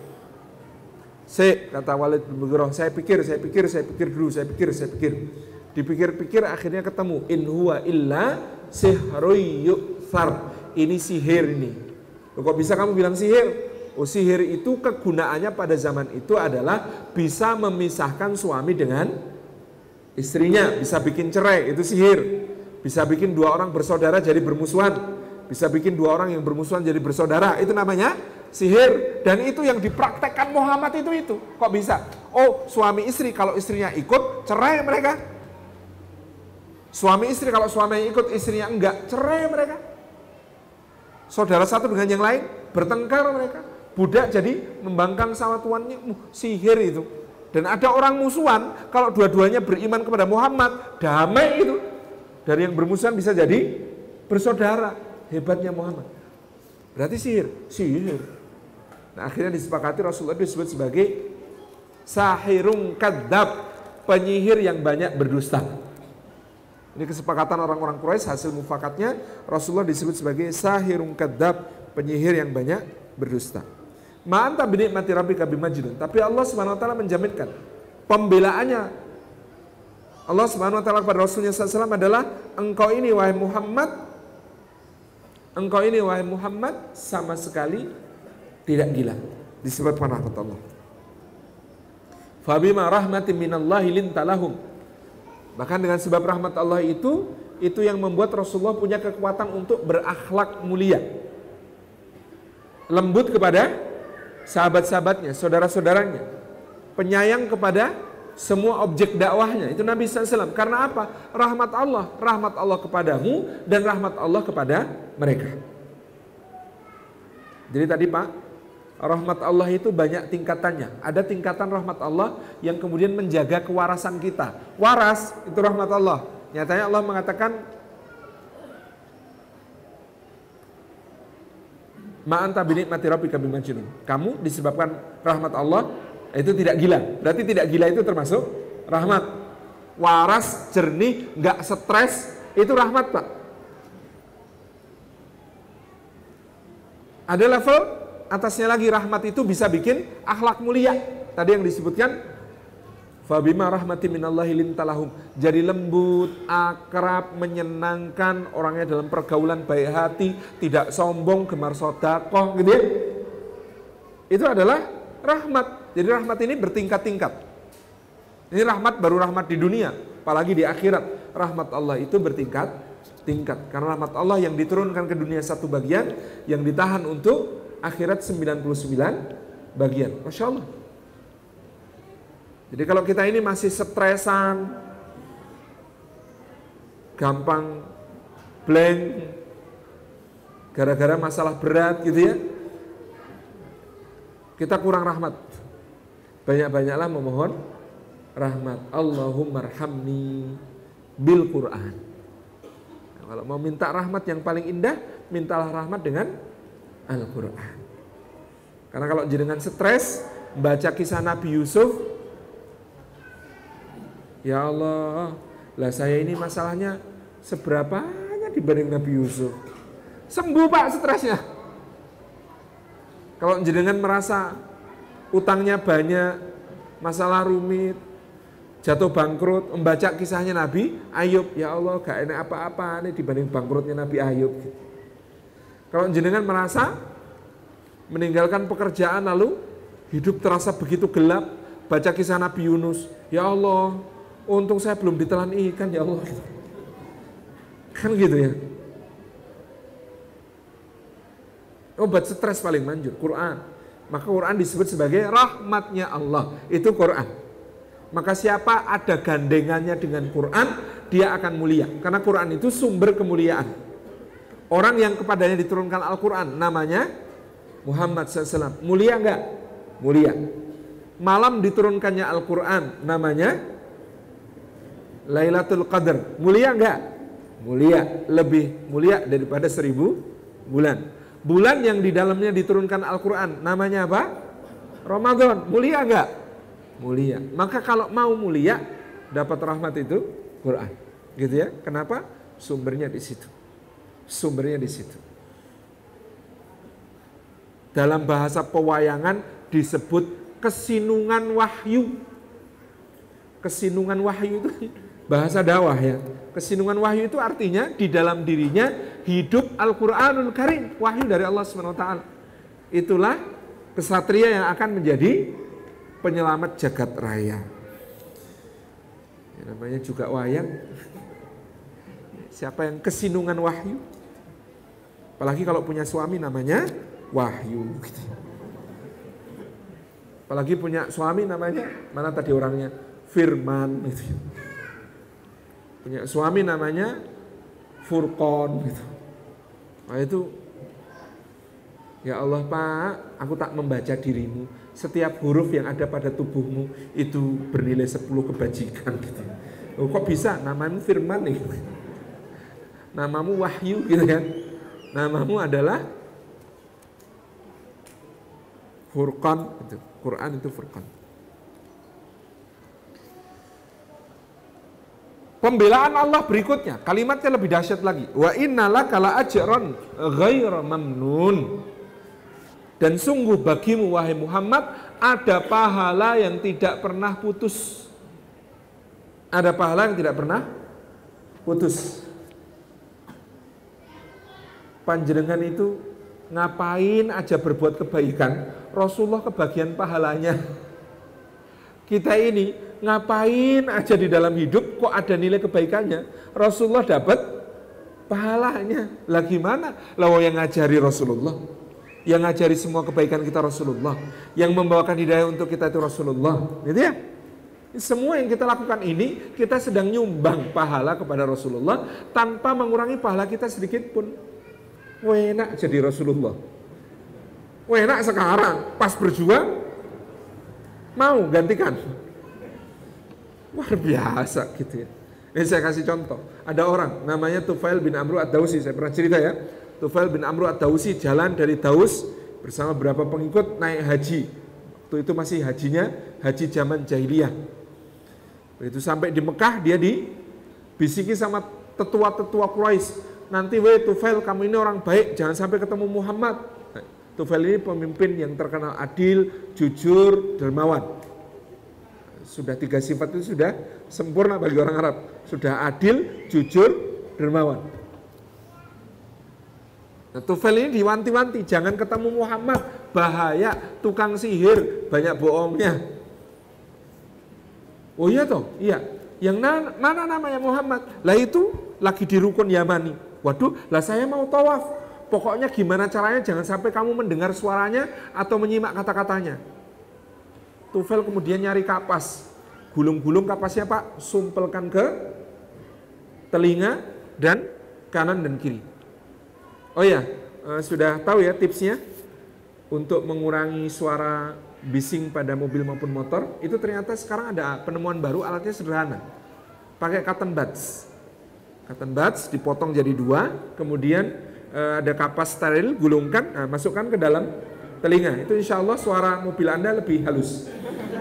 Speaker 1: Kata Walid bin Mughirah, saya pikir dulu. Dipikir-pikir akhirnya ketemu. In huwa illa sihrun yu'thar. Ini sihir ini. Loh, kok bisa kamu bilang sihir? Sihir itu kegunaannya pada zaman itu adalah bisa memisahkan suami dengan istrinya, bisa bikin cerai, itu sihir. Bisa bikin dua orang bersaudara jadi bermusuhan, bisa bikin dua orang yang bermusuhan jadi bersaudara, itu namanya sihir. Dan itu yang dipraktekkan Muhammad itu. Kok bisa? Oh, suami istri kalau istrinya ikut, cerai mereka. Suami istri kalau suaminya ikut, istrinya enggak, cerai mereka. Saudara satu dengan yang lain, bertengkar mereka. Budak jadi membangkang sama tuannya, sihir itu. Dan ada orang musuhan, kalau dua-duanya beriman kepada Muhammad, damai itu. Dari yang bermusuhan bisa jadi bersaudara. Hebatnya Muhammad. Berarti sihir. Nah, akhirnya disepakati Rasulullah disebut sebagai sahirun kadzab, penyihir yang banyak berdusta. Ini kesepakatan orang-orang Quraisy, hasil mufakatnya Rasulullah disebut sebagai sahirun kadzab, penyihir yang banyak berdusta. Ma'anta binikmati rabbika bimajnun. Tapi Allah Subhanahu wa taala menjaminkan pembelaannya Allah Subhanahu wa taala kepada Rasulnya SAW adalah engkau ini wahai Muhammad sama sekali tidak gila. Disebutkan rahmat Allah. Fabima rahmatin minallahi lintalahum. Bahkan dengan sebab rahmat Allah itu yang membuat Rasulullah punya kekuatan untuk berakhlak mulia. Lembut kepada sahabat-sahabatnya, saudara-saudaranya, penyayang kepada semua objek dakwahnya, itu Nabi SAW. Karena apa? Rahmat Allah kepadamu dan rahmat Allah kepada mereka. Jadi tadi Pak, rahmat Allah itu banyak tingkatannya. Ada tingkatan rahmat Allah yang kemudian menjaga kewarasan kita. Waras itu rahmat Allah. Nyatanya Allah mengatakan, Ma'anta binikmati rabbika bimajnun. Kamu disebabkan rahmat Allah itu tidak gila. Berarti tidak gila itu termasuk rahmat. Waras, jernih, nggak stres, itu rahmat Pak. Ada level atasnya lagi, rahmat itu bisa bikin akhlak mulia. Tadi yang disebutkan Fabima rahmati minallahi lintalahum. Jadi lembut, akrab, menyenangkan, orangnya dalam pergaulan baik hati, tidak sombong, gemar sedekah gitu ya. Itu adalah rahmat. Jadi rahmat ini bertingkat-tingkat. Ini rahmat baru rahmat di dunia, apalagi di akhirat. Rahmat Allah itu bertingkat-tingkat. Karena rahmat Allah yang diturunkan ke dunia satu bagian, yang ditahan untuk akhirat 99 bagian. Masya Allah. Jadi kalau kita ini masih stresan, gampang blank, gara-gara masalah berat gitu ya, kita kurang rahmat. Banyak-banyaklah memohon rahmat. Allahumma arhamni bil Quran. Nah, kalau mau minta rahmat yang paling indah, mintalah rahmat dengan Al-Quran. Karena kalau jenengan stres, baca kisah Nabi Yusuf, ya Allah, lah saya ini masalahnya seberapanya dibanding Nabi Yusuf. Sembuh Pak stresnya. Kalau jenengan merasa utangnya banyak, masalah rumit, jatuh bangkrut, membaca kisahnya Nabi Ayub, ya Allah gak enak apa-apa nih dibanding bangkrutnya Nabi Ayub. Kalau jenengan merasa meninggalkan pekerjaan lalu hidup terasa begitu gelap, baca kisah Nabi Yunus, ya Allah, untung saya belum ditelan ikan ya Allah. Kan gitu ya. Obat stres paling manjur, Quran. Maka Quran disebut sebagai rahmatnya Allah. Itu Quran. Maka siapa ada gandengannya dengan Quran, dia akan mulia. Karena Quran itu sumber kemuliaan. Orang yang kepadanya diturunkan Al-Quran, namanya Muhammad SAW. Mulia enggak? Mulia. Malam diturunkannya Al-Quran, namanya Lailatul Qadar. Mulia enggak? Mulia. Lebih mulia daripada 1000 bulan. Bulan yang di dalamnya diturunkan Al-Quran, namanya apa? Ramadan. Mulia enggak? Mulia. Maka kalau mau mulia, dapat rahmat itu Quran. Gitu ya. Kenapa? Sumbernya di situ. Sumbernya di situ. Dalam bahasa pewayangan disebut kesinungan wahyu. Kesinungan wahyu itu bahasa dakwah ya. Kesinungan wahyu itu artinya di dalam dirinya hidup Al-Quranul Karim, wahyu dari Allah SWT. Itulah Kesatria yang akan menjadi penyelamat jagat raya. Ya, namanya juga wayang. Siapa yang kesinungan wahyu? Apalagi kalau punya suami namanya Wahyu. Apalagi punya suami namanya, mana tadi orangnya? Firman. Gitu. Punya suami namanya Furqon. Gitu. Nah itu, ya Allah Pak, aku tak membaca dirimu. Setiap huruf yang ada pada tubuhmu itu bernilai 10 kebajikan. Gitu. Oh, kok bisa? Namamu Firman nih. Namamu Wahyu gitu kan. Namamu adalah Furqan, itu Quran itu Furqan. Pembelaan Allah berikutnya, kalimatnya lebih dahsyat lagi. Wa innalaka la ajran ghaira mamnun. Dan sungguh bagimu wahai Muhammad ada pahala yang tidak pernah putus. Ada pahala yang tidak pernah putus. Panjenengan itu ngapain aja berbuat kebaikan, Rasulullah kebagian pahalanya. Kita ini ngapain aja di dalam hidup kok ada nilai kebaikannya, Rasulullah dapat pahalanya. Lah gimana? Lah yang ngajari Rasulullah, yang ngajari semua kebaikan kita Rasulullah, yang membawakan hidayah untuk kita itu Rasulullah, gitu ya. Semua yang kita lakukan ini kita sedang nyumbang pahala kepada Rasulullah tanpa mengurangi pahala kita sedikit pun. Enak jadi Rasulullah. Enak sekarang pas berjuang mau gantikan. Luar biasa gitu ya. Ini saya kasih contoh. Ada orang namanya Tufail bin Amru ad-Dausi. Saya pernah cerita ya. Tufail bin Amru ad-Dausi jalan dari Daus bersama beberapa pengikut naik haji. Waktu itu masih hajinya haji zaman jahiliyah. Begitu sampai di Mekah dia dibisiki sama tetua-tetua Quraisy. Nanti Tufail, kamu ini orang baik, jangan sampai ketemu Muhammad. Tufail ini pemimpin yang terkenal adil, jujur, dermawan. Sudah 3 sifat itu sudah sempurna bagi orang Arab. Sudah adil, jujur, dermawan. Nah, Tufail ini diwanti-wanti, jangan ketemu Muhammad, bahaya, tukang sihir, banyak bohongnya. Oh iya toh, iya. Yang mana namanya Muhammad? Lah itu lagi di rukun Yamani. Waduh, lah saya mau tawaf. Pokoknya gimana caranya jangan sampai kamu mendengar suaranya atau menyimak kata-katanya. Tufail kemudian nyari kapas. Gulung-gulung kapasnya Pak, sumpelkan ke telinga dan kanan dan kiri. Oh ya, sudah tahu ya tipsnya untuk mengurangi suara bising pada mobil maupun motor. Itu ternyata sekarang ada penemuan baru, alatnya sederhana. Pakai cotton buds. Cotton buds dipotong jadi 2, kemudian ada kapas steril, gulungkan, masukkan ke dalam telinga. Itu insya Allah suara mobil Anda lebih halus.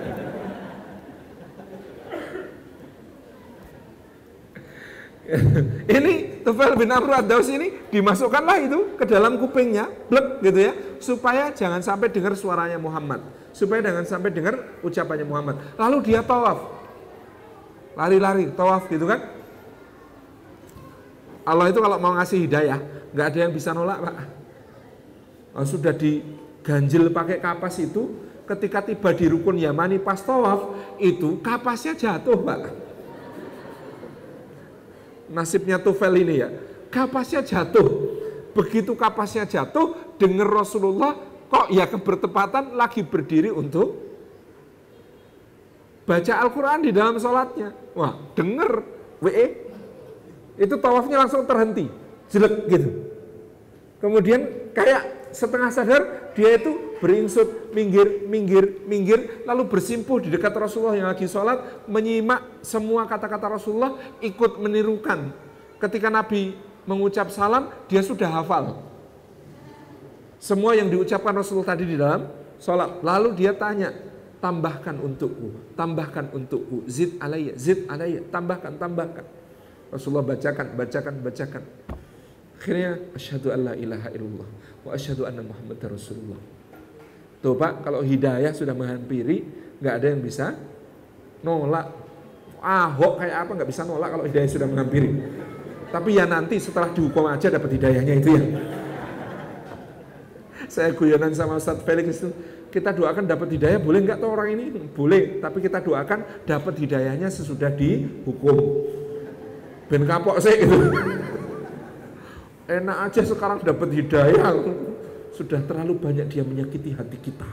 Speaker 1: Ini Tufail bin Amru ad-Dausi ini dimasukkanlah itu ke dalam kupingnya, blek gitu ya, supaya jangan sampai dengar suaranya Muhammad, supaya jangan sampai dengar ucapannya Muhammad. Lalu dia tawaf, lari-lari tawaf gitu kan. Allah itu kalau mau ngasih hidayah, nggak ada yang bisa nolak Pak. Sudah diganjil pakai kapas itu, ketika tiba di rukun Yamani pas tawaf, itu kapasnya jatuh Pak. Nasibnya Tufail ini ya, kapasnya jatuh. Begitu kapasnya jatuh, dengar Rasulullah, kok ya kebertepatan lagi berdiri untuk baca Al-Quran di dalam sholatnya. Wah, dengar, itu tawafnya langsung terhenti, jelek gitu. Kemudian kayak setengah sadar, dia itu beringsut, minggir, lalu bersimpuh di dekat Rasulullah yang lagi sholat, menyimak semua kata-kata Rasulullah, ikut menirukan. Ketika Nabi mengucap salam, dia sudah hafal semua yang diucapkan Rasulullah tadi di dalam sholat. Lalu dia tanya, tambahkan untukku, zid alayya, tambahkan. Rasulullah bacakan. Akhirnya asyhadu an la ilaha illallah wa asyhadu anna Muhammadar Rasulullah. Tuh Pak, kalau hidayah sudah menghampiri, nggak ada yang bisa nolak. Ahok kayak apa nggak bisa nolak kalau hidayah sudah menghampiri. Tapi ya nanti setelah dihukum aja dapat hidayahnya itu ya. Saya guyonan sama Ustadz Felix itu, kita doakan dapat hidayah, boleh nggak tuh orang ini? Boleh, tapi kita doakan dapat hidayahnya sesudah dihukum. Ben kapok sih gitu. Enak aja sekarang dapat hidayah, sudah terlalu banyak dia menyakiti hati kita.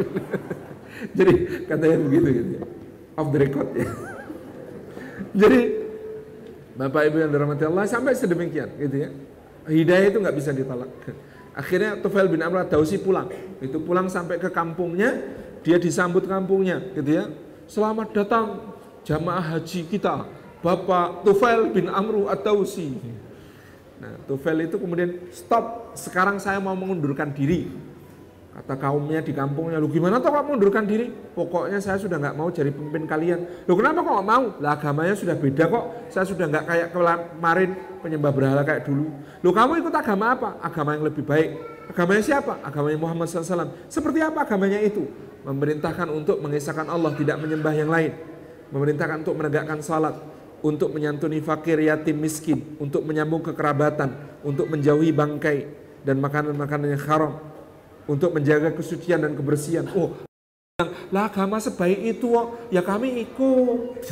Speaker 1: Jadi katanya begitu gitu ya. Off the record ya. Jadi Bapak Ibu yang dirahmati Allah, sampai sedemikian gitu ya. Hidayah itu nggak bisa ditolak. Akhirnya Tufail bin Amr ad-Dawsi pulang. Itu pulang sampai ke kampungnya, dia disambut kampungnya gitu ya. Selamat datang jamaah haji kita, Bapak Tufail bin Amr ad-Dawsi. Nah, Tufail itu kemudian stop, sekarang saya mau mengundurkan diri. Kata kaumnya di kampungnya, lu gimana toh kok mengundurkan diri? Pokoknya saya sudah nggak mau jadi pemimpin kalian. Lu kenapa kok nggak mau? Lah agamanya sudah beda kok. Saya sudah nggak kayak kemarin penyembah berhala kayak dulu. Lu kamu ikut agama apa? Agama yang lebih baik. Agamanya siapa? Agamanya Muhammad SAW. Seperti apa agamanya itu? Memerintahkan untuk mengesahkan Allah, tidak menyembah yang lain. Memerintahkan untuk menegakkan salat, untuk menyantuni fakir, yatim, miskin, untuk menyambung kekerabatan, untuk menjauhi bangkai dan makanan-makanan yang haram, untuk menjaga kesucian dan kebersihan. Oh, lah agama sebaik itu kok, ya kami ikut.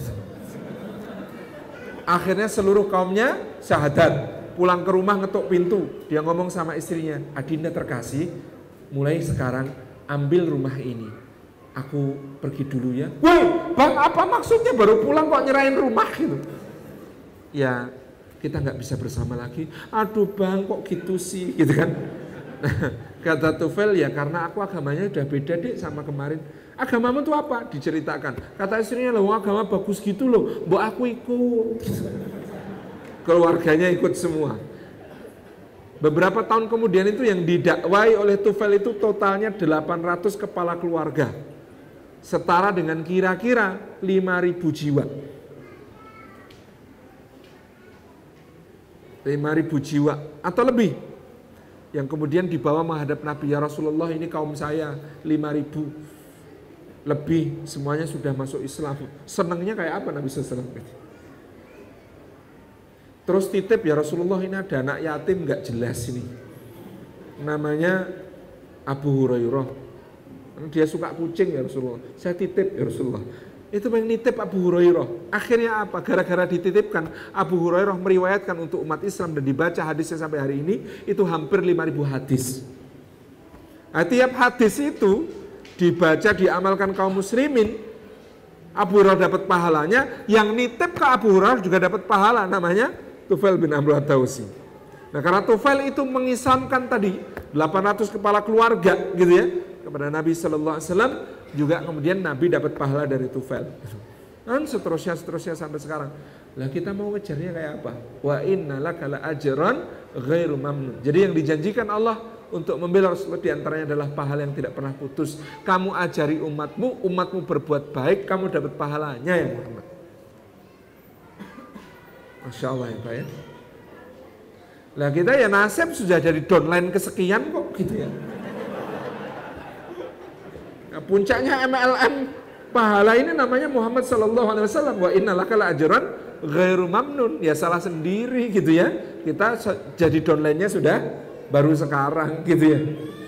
Speaker 1: Akhirnya seluruh kaumnya syahadat. Pulang ke rumah ngetuk pintu, dia ngomong sama istrinya, Adinda terkasih, mulai sekarang ambil rumah ini, aku pergi dulu ya. Woi, bang apa maksudnya baru pulang kok nyerahin rumah gitu? Ya kita nggak bisa bersama lagi. Aduh bang kok gitu sih gitu kan. Kata Tufail, ya karena aku agamanya udah beda dek sama kemarin. Agamamu tuh apa? Diceritakan. Kata istrinya, loh agama bagus gitu loh, mbok aku ikut. Keluarganya ikut semua. Beberapa tahun kemudian itu yang didakwai oleh Tufail itu totalnya 800 kepala keluarga. Setara dengan kira-kira 5.000 jiwa. 5.000 jiwa atau lebih. Yang kemudian dibawa menghadap Nabi, ya Rasulullah ini kaum saya 5.000 lebih, semuanya sudah masuk Islam. Senangnya kayak apa Nabi SAW? Terus titip, ya Rasulullah ini ada anak yatim gak jelas ini, namanya Abu Hurairah, dia suka kucing ya Rasulullah, saya titip ya Rasulullah. Itu yang nitip Abu Hurairah. Akhirnya apa? Gara-gara dititipkan, Abu Hurairah meriwayatkan untuk umat Islam dan dibaca hadisnya sampai hari ini, itu hampir 5.000 hadis. Nah, tiap hadis itu dibaca, diamalkan kaum muslimin, Abu Hurairah dapat pahalanya, yang nitip ke Abu Hurairah juga dapat pahala, namanya Tufail bin Amr ad-Dawsi. Nah, karena Tufail itu mengislamkan tadi 800 kepala keluarga gitu ya kepada Nabi sallallahu alaihi wasallam, juga kemudian Nabi dapat pahala dari Tufail. Dan seterusnya sampai sekarang. Lah kita mau ngejarnya kayak apa? Wa innalaka la ajran ghairu mamnun. Jadi yang dijanjikan Allah untuk membela Rasulullah diantaranya adalah pahala yang tidak pernah putus. Kamu ajari umatmu, umatmu berbuat baik, kamu dapat pahalanya ya Muhammad. Masya Allah ya Pak ya. Lah kita ya nasib sudah jadi downline kesekian kok gitu ya. Nah, puncaknya MLM pahala ini namanya Muhammad sallallahu alaihi wasallam, wa innalaka la ajran ghairu mamnun. Ya salah sendiri gitu ya. Kita jadi downline-nya sudah baru sekarang gitu ya.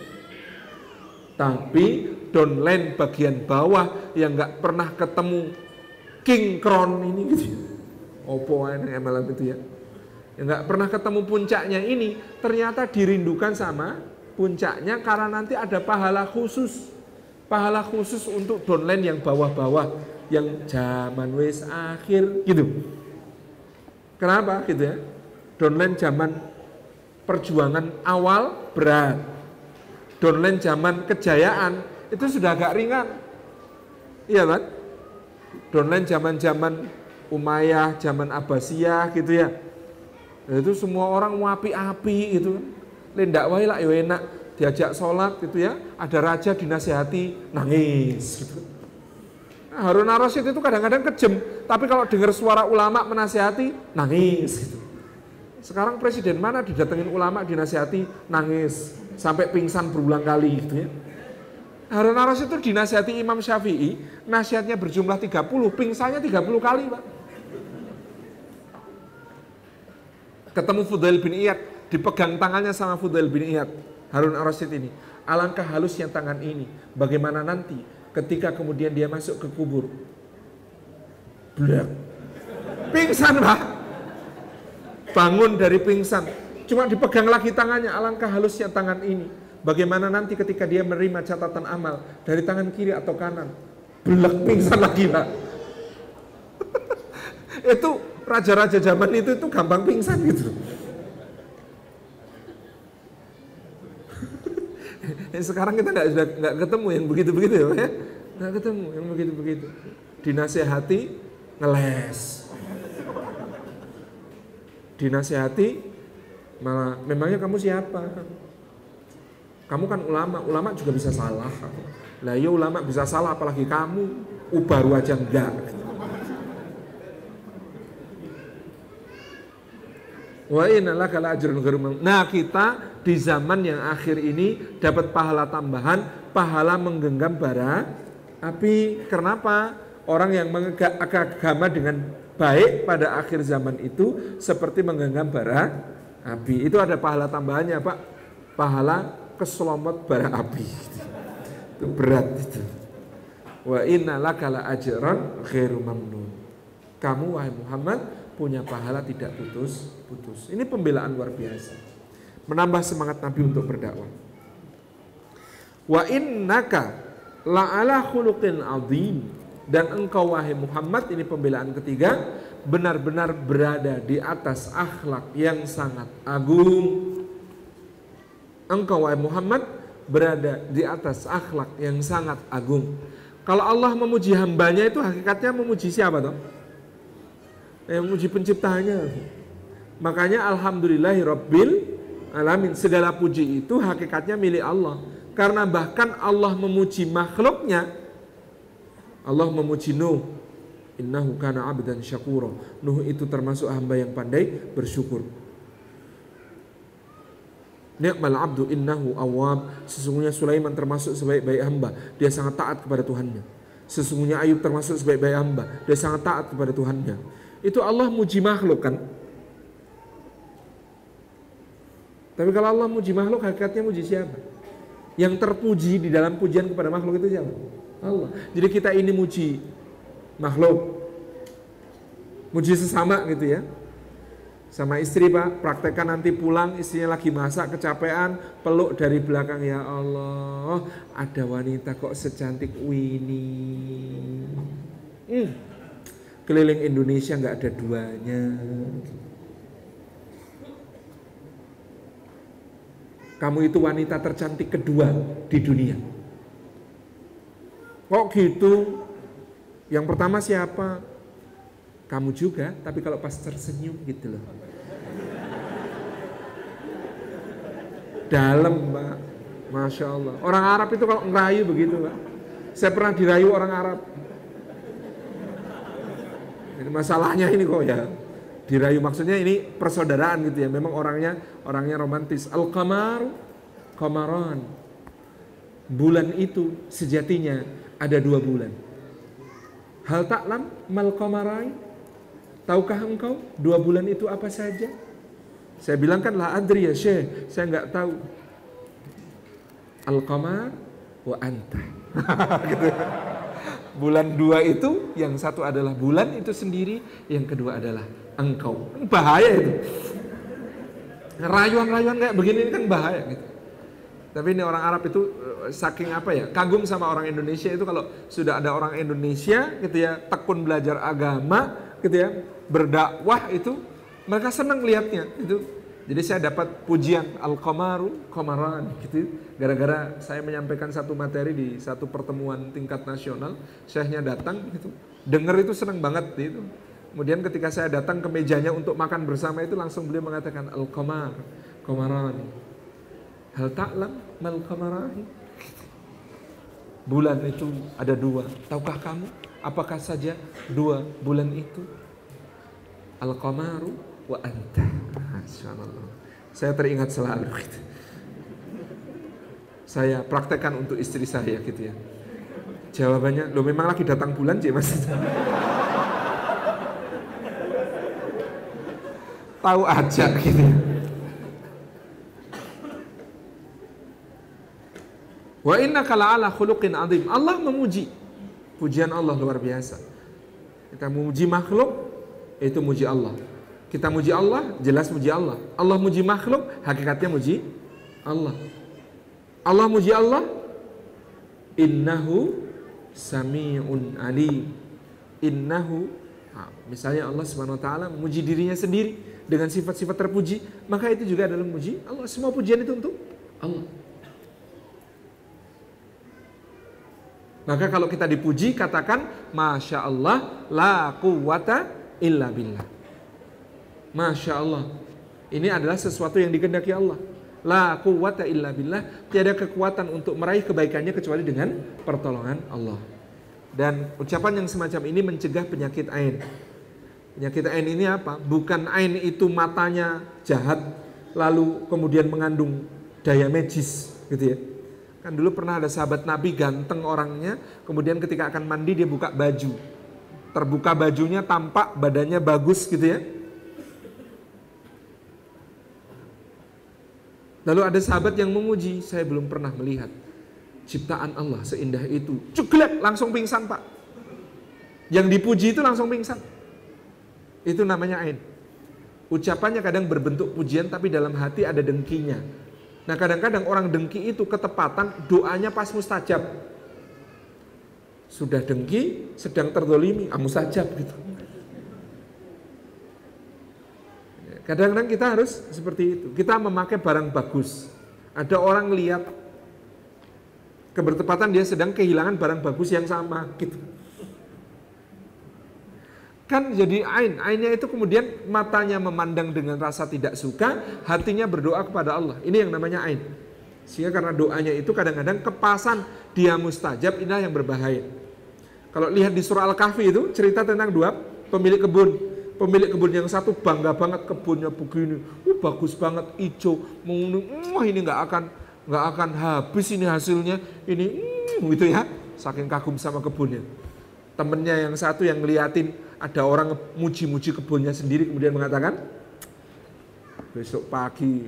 Speaker 1: Tapi downline bagian bawah yang nggak pernah ketemu King Crown ini gitu ya. Opo ini MLM itu ya. Yang nggak pernah ketemu puncaknya ini, ternyata dirindukan sama puncaknya karena nanti ada pahala khusus. Pahala khusus untuk downline yang bawah-bawah, yang zaman wis akhir gitu. Kenapa gitu ya? Downline zaman perjuangan awal berat. Downline zaman kejayaan itu sudah agak ringan. Iya kan? Downline zaman-zaman Umayyah, zaman Abbasiyah gitu ya. Nah, itu semua orang api-api gitu kan. Lendak wae lah ya enak, diajak sholat gitu ya. Ada raja dinasihati, nangis gitu. Nah, Harun ar-Rasyid itu kadang-kadang kejem, tapi kalau dengar suara ulama menasihati, nangis gitu. Sekarang presiden mana didatengin ulama dinasihati, nangis sampai pingsan berulang kali gitu ya. Harun ar-Rasyid itu dinasihati Imam Syafi'i, nasihatnya berjumlah 30, pingsannya 30 kali Pak. Ketemu Fudail bin Iyad, dipegang tangannya sama Fudail bin Iyad, Harun ar-Rasyid ini. Alangkah halusnya tangan ini. Bagaimana nanti ketika kemudian dia masuk ke kubur. Blek. Pingsan, Pak. Bangun dari pingsan. Cuma dipegang lagi tangannya. Alangkah halusnya tangan ini. Bagaimana nanti ketika dia menerima catatan amal dari tangan kiri atau kanan. Blek, pingsan lagi, Pak. Itu raja-raja zaman itu gampang pingsan gitu. Sekarang kita nggak ketemu yang begitu-begitu ya, nggak ketemu yang begitu-begitu. Dinasehati ngeles, dinasehati malah memangnya kamu siapa? Kamu kan ulama juga bisa salah. Lah ya ulama bisa salah apalagi kamu, baru aja enggak. Wa innalaka la'ajrun ghairu mamnun. Nah, kita di zaman yang akhir ini dapat pahala tambahan, pahala menggenggam bara api. Kenapa? Orang yang agama dengan baik pada akhir zaman itu seperti menggenggam bara api. Itu ada pahala tambahannya, Pak. Pahala keselomot bara api. Itu berat itu. Wa innalaka la'ajrun ghairu mamnun. Kamu wahai Muhammad punya pahala tidak putus-putus. Ini pembelaan luar biasa. Menambah semangat Nabi untuk berdakwah. Wa innaka la'ala khuluqin azim. Dan engkau wahai Muhammad, ini pembelaan ketiga, benar-benar berada di atas akhlak yang sangat agung. Engkau wahai Muhammad berada di atas akhlak yang sangat agung. Kalau Allah memuji hambanya itu hakikatnya memuji siapa toh? Yang memuji penciptanya. Makanya alhamdulillahi rabbil alamin. Segala puji itu hakikatnya milik Allah. Karena bahkan Allah memuji makhluknya. Allah memuji Nuh. Innahu kana abdan syakura. Nuh itu termasuk hamba yang pandai bersyukur. Ni'mal abdu innahu awwab. Sesungguhnya Sulaiman termasuk sebaik-baik hamba. Dia sangat taat kepada Tuhannya. Sesungguhnya Ayub termasuk sebaik-baik hamba. Dia sangat taat kepada Tuhannya. Itu Allah muji makhluk kan. Tapi kalau Allah muji makhluk, hakikatnya muji siapa? Yang terpuji di dalam pujian kepada makhluk itu siapa? Allah. Jadi kita ini muji makhluk, muji sesama gitu ya. Sama istri, Pak, praktekkan nanti pulang, istrinya lagi masak, kecapean, peluk dari belakang. Ya Allah, ada wanita kok secantik Winnie. Keliling Indonesia nggak ada duanya. Kamu itu wanita tercantik kedua di dunia. Kok gitu? Yang pertama siapa? Kamu juga, tapi kalau pas tersenyum gitu loh. Dalam, Pak. Masya Allah. Orang Arab itu kalau ngerayu begitu, Pak. Saya pernah dirayu orang Arab. Ini masalahnya ini kok ya. Dirayu maksudnya ini persaudaraan gitu ya. Memang orangnya romantis. Al-qamar, qamaran. Bulan itu sejatinya ada 2 bulan. Hal ta'lam mal qamarai? Tahukah engkau 2 bulan itu apa saja? Saya bilang kan la adri ya Syekh, saya enggak tahu. Al-qamar wa anta. Gitu. Bulan 2 itu, yang satu adalah bulan itu sendiri, yang kedua adalah engkau. Bahaya itu. Rayuan-rayuan kayak begini ini kan bahaya gitu. Tapi ini orang Arab itu saking apa ya, kagum sama orang Indonesia itu kalau sudah ada orang Indonesia gitu ya, tekun belajar agama gitu ya, berdakwah itu, mereka senang lihatnya itu. Jadi saya dapat pujian Al-Qamaru Qamaran gitu. Gara-gara saya menyampaikan satu materi di satu pertemuan tingkat nasional, syekhnya datang gitu. Dengar itu senang banget gitu. Kemudian ketika saya datang ke mejanya untuk makan bersama itu langsung beliau mengatakan Al-Qamar Qamaran. Hal ta'lam mal qamarahi? Bulan itu ada 2. Tahukah kamu apakah saja 2 bulan itu? Al-Qamaru wa anta. Masyaallah. Saya teringat selalu gitu. Saya praktekkan untuk istri saya gitu ya. Jawabannya, lo memang lagi datang bulan sih Mas. Tahu aja gitu. Wa innaka la'ala khuluqin 'adzim. Allah memuji. Pujian Allah luar biasa. Kita memuji makhluk, itu muji Allah. Kita muji Allah, jelas muji Allah. Allah muji makhluk, hakikatnya muji Allah. Allah muji Allah, innahu sami'un alim. Innahu, misalnya Allah Subhanahu wa taala memuji dirinya sendiri dengan sifat-sifat terpuji, maka itu juga adalah memuji Allah. Semua pujian itu untuk Allah. Maka kalau kita dipuji, katakan Masya Allah, la quwwata illa billah. Masya Allah, ini adalah sesuatu yang dikehendaki Allah. La quwwata illa billah, tiada kekuatan untuk meraih kebaikannya kecuali dengan pertolongan Allah. Dan ucapan yang semacam ini mencegah penyakit ain. Penyakit ain ini apa? Bukan ain itu matanya jahat, lalu kemudian mengandung daya magis, gitu ya. Kan dulu pernah ada sahabat Nabi ganteng orangnya, kemudian ketika akan mandi dia buka baju. Terbuka bajunya, tampak badannya bagus gitu ya. Lalu ada sahabat yang memuji, saya belum pernah melihat ciptaan Allah seindah itu. Ceglek, langsung pingsan Pak. Yang dipuji itu langsung pingsan. Itu namanya ain. Ucapannya kadang berbentuk pujian tapi dalam hati ada dengkinya. Nah kadang-kadang orang dengki itu ketepatan doanya pas mustajab. Sudah dengki, sedang terzolimi, mustajab gitu. Kadang-kadang kita harus seperti itu. Kita memakai barang bagus. Ada orang lihat kebertepatan dia sedang kehilangan barang bagus yang sama gitu. Kan jadi ain. Ainnya itu kemudian matanya memandang dengan rasa tidak suka, hatinya berdoa kepada Allah. Ini yang namanya ain. Sehingga karena doanya itu kadang-kadang kepasan dia mustajab, inilah yang berbahaya. Kalau lihat di surah Al-Kahfi itu cerita tentang dua pemilik kebun. Pemilik kebun yang satu bangga banget kebunnya begini, bagus banget, hijau, ini nggak akan habis ini hasilnya, ini gitu ya, saking kagum sama kebunnya. Temennya yang satu yang ngeliatin ada orang muji-muji kebunnya sendiri kemudian mengatakan besok pagi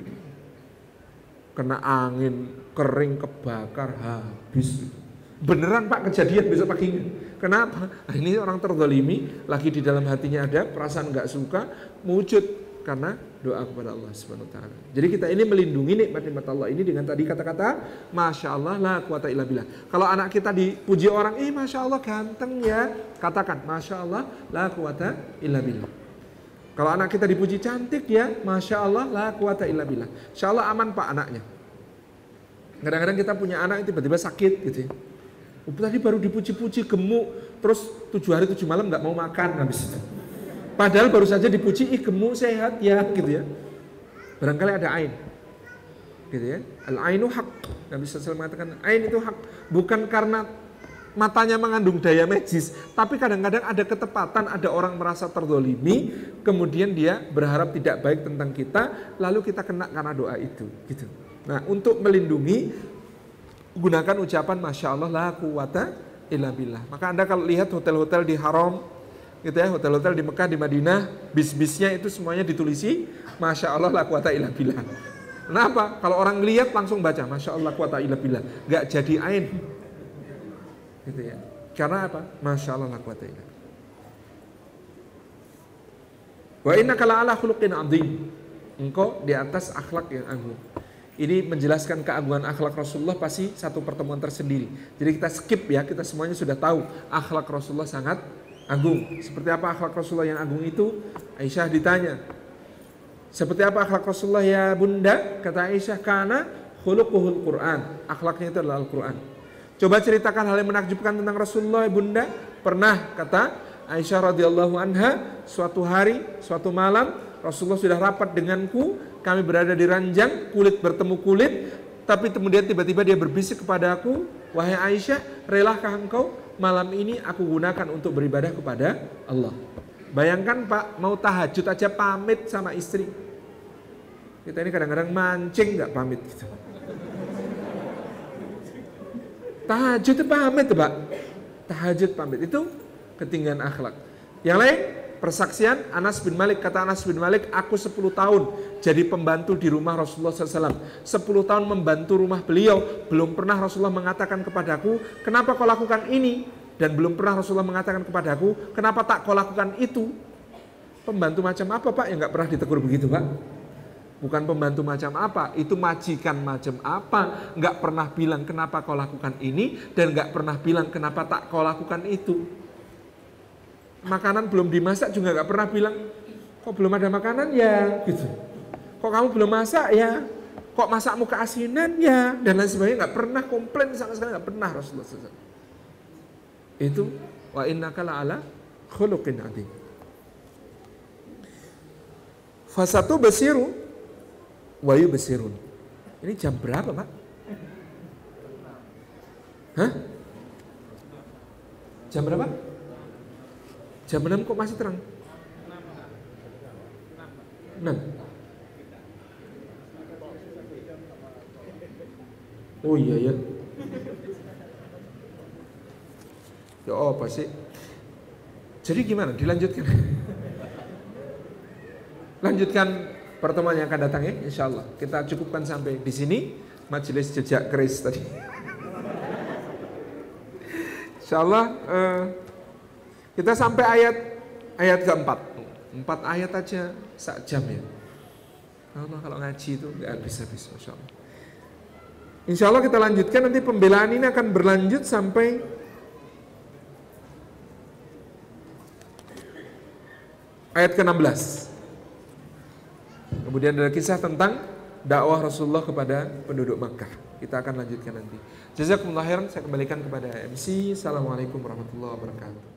Speaker 1: kena angin kering kebakar habis. Beneran Pak kejadian besok paginya. Kenapa? Nah, ini orang terzalimi lagi di dalam hatinya ada perasaan nggak suka wujud karena doa kepada Allah Subhanahu wa taala. Jadi kita ini melindungi nikmat-nikmat Allah ini dengan tadi kata-kata Masya Allah la quwata illa billah. Kalau anak kita dipuji orang, Masya Allah ganteng ya, katakan Masya Allah la quwata illa billah. Kalau anak kita dipuji cantik ya, Masya Allah la quwata illa billah. Insya Allah aman Pak anaknya. Kadang-kadang kita punya anak tiba-tiba sakit gitu ya. Tadi baru dipuji-puji gemuk, terus 7 hari 7 malam nggak mau makan habis itu. Padahal baru saja dipuji, gemuk sehat ya gitu ya. Barangkali ada ain. Gitu ya. Al-ainu haq. Nabi SAW mengatakan ain itu hak. Bukan karena matanya mengandung daya magis, tapi kadang-kadang ada ketepatan, ada orang merasa terzolimi, kemudian dia berharap tidak baik tentang kita, lalu kita kena karena doa itu. Gitu. Nah, untuk melindungi gunakan ucapan Masya Allah la quwata illa billah. Maka Anda kalau lihat hotel-hotel di Haram gitu ya, hotel-hotel di Mekah, di Madinah, bis-bisnya itu semuanya ditulisi Masya Allah la quwata illa billah. Kenapa? Kalau orang lihat langsung baca Masya Allah la quwata illa billah, gak jadi ain gitu ya. Karena apa? Masya Allah la quwata illa billah. Wa innaka la'ala khuluqin 'adzim. Engkau di atas akhlak yang agung. Ini menjelaskan keagungan akhlak Rasulullah pasti satu pertemuan tersendiri. Jadi kita skip ya, kita semuanya sudah tahu akhlak Rasulullah sangat agung. Seperti apa akhlak Rasulullah yang agung itu? Aisyah ditanya, seperti apa akhlak Rasulullah ya bunda? Kata Aisyah, kana khuluquhul Quran. Akhlaknya itu adalah Al-Quran. Coba ceritakan hal yang menakjubkan tentang Rasulullah ya bunda. Pernah, kata Aisyah radhiyallahu anha, suatu hari, suatu malam Rasulullah sudah rapat denganku, kami berada di ranjang, kulit bertemu kulit, tapi kemudian tiba-tiba dia berbisik kepada aku, wahai Aisyah, relahkah engkau malam ini aku gunakan untuk beribadah kepada Allah. Bayangkan Pak, mau tahajud aja pamit sama istri. Kita ini kadang-kadang mancing gak pamit gitu. Tahajud itu pamit Pak. Tahajud pamit, itu ketinggian akhlak. Yang lain, Persaksian Anas bin Malik, kata Anas bin Malik, aku 10 tahun jadi pembantu di rumah Rasulullah SAW. 10 tahun membantu rumah beliau, belum pernah Rasulullah mengatakan kepadaku, kenapa kau lakukan ini? Dan belum pernah Rasulullah mengatakan kepadaku, kenapa tak kau lakukan itu? Pembantu macam apa Pak? Yang nggak pernah ditegur begitu Pak. Bukan pembantu macam apa, itu majikan macam apa. Nggak pernah bilang kenapa kau lakukan ini, dan nggak pernah bilang kenapa tak kau lakukan itu. Makanan belum dimasak juga nggak pernah bilang, kok belum ada makanan ya, gitu. Kok kamu belum masak ya, kok masakmu keasinan ya, dan lain sebagainya. Nggak pernah komplain sama sekali, nggak pernah Rasulullah SAW. Itu wa innaka la'ala khuluqin adzim. Fasatu basiru wa yubsirun. Ini jam berapa Pak? Hah? Jam berapa? Jam 6 kok masih terang? 6. Oh iya ya. Ya apa sih? Jadi gimana? Dilanjutkan? Lanjutkan pertemuan yang akan datang ya, insya Allah. Kita cukupkan sampai di sini majelis jejak keris tadi. Insya Allah kita sampai ayat keempat. 4 ayat aja sak jam ya. Allah kalau ngaji itu nggak habis-habis, masya Allah. Insya Allah kita lanjutkan, nanti pembelaan ini akan berlanjut sampai ayat ke-16. Kemudian ada kisah tentang dakwah Rasulullah kepada penduduk Makkah. Kita akan lanjutkan nanti. Jazakumullah khairan, saya kembalikan kepada MC. Assalamualaikum warahmatullahi wabarakatuh.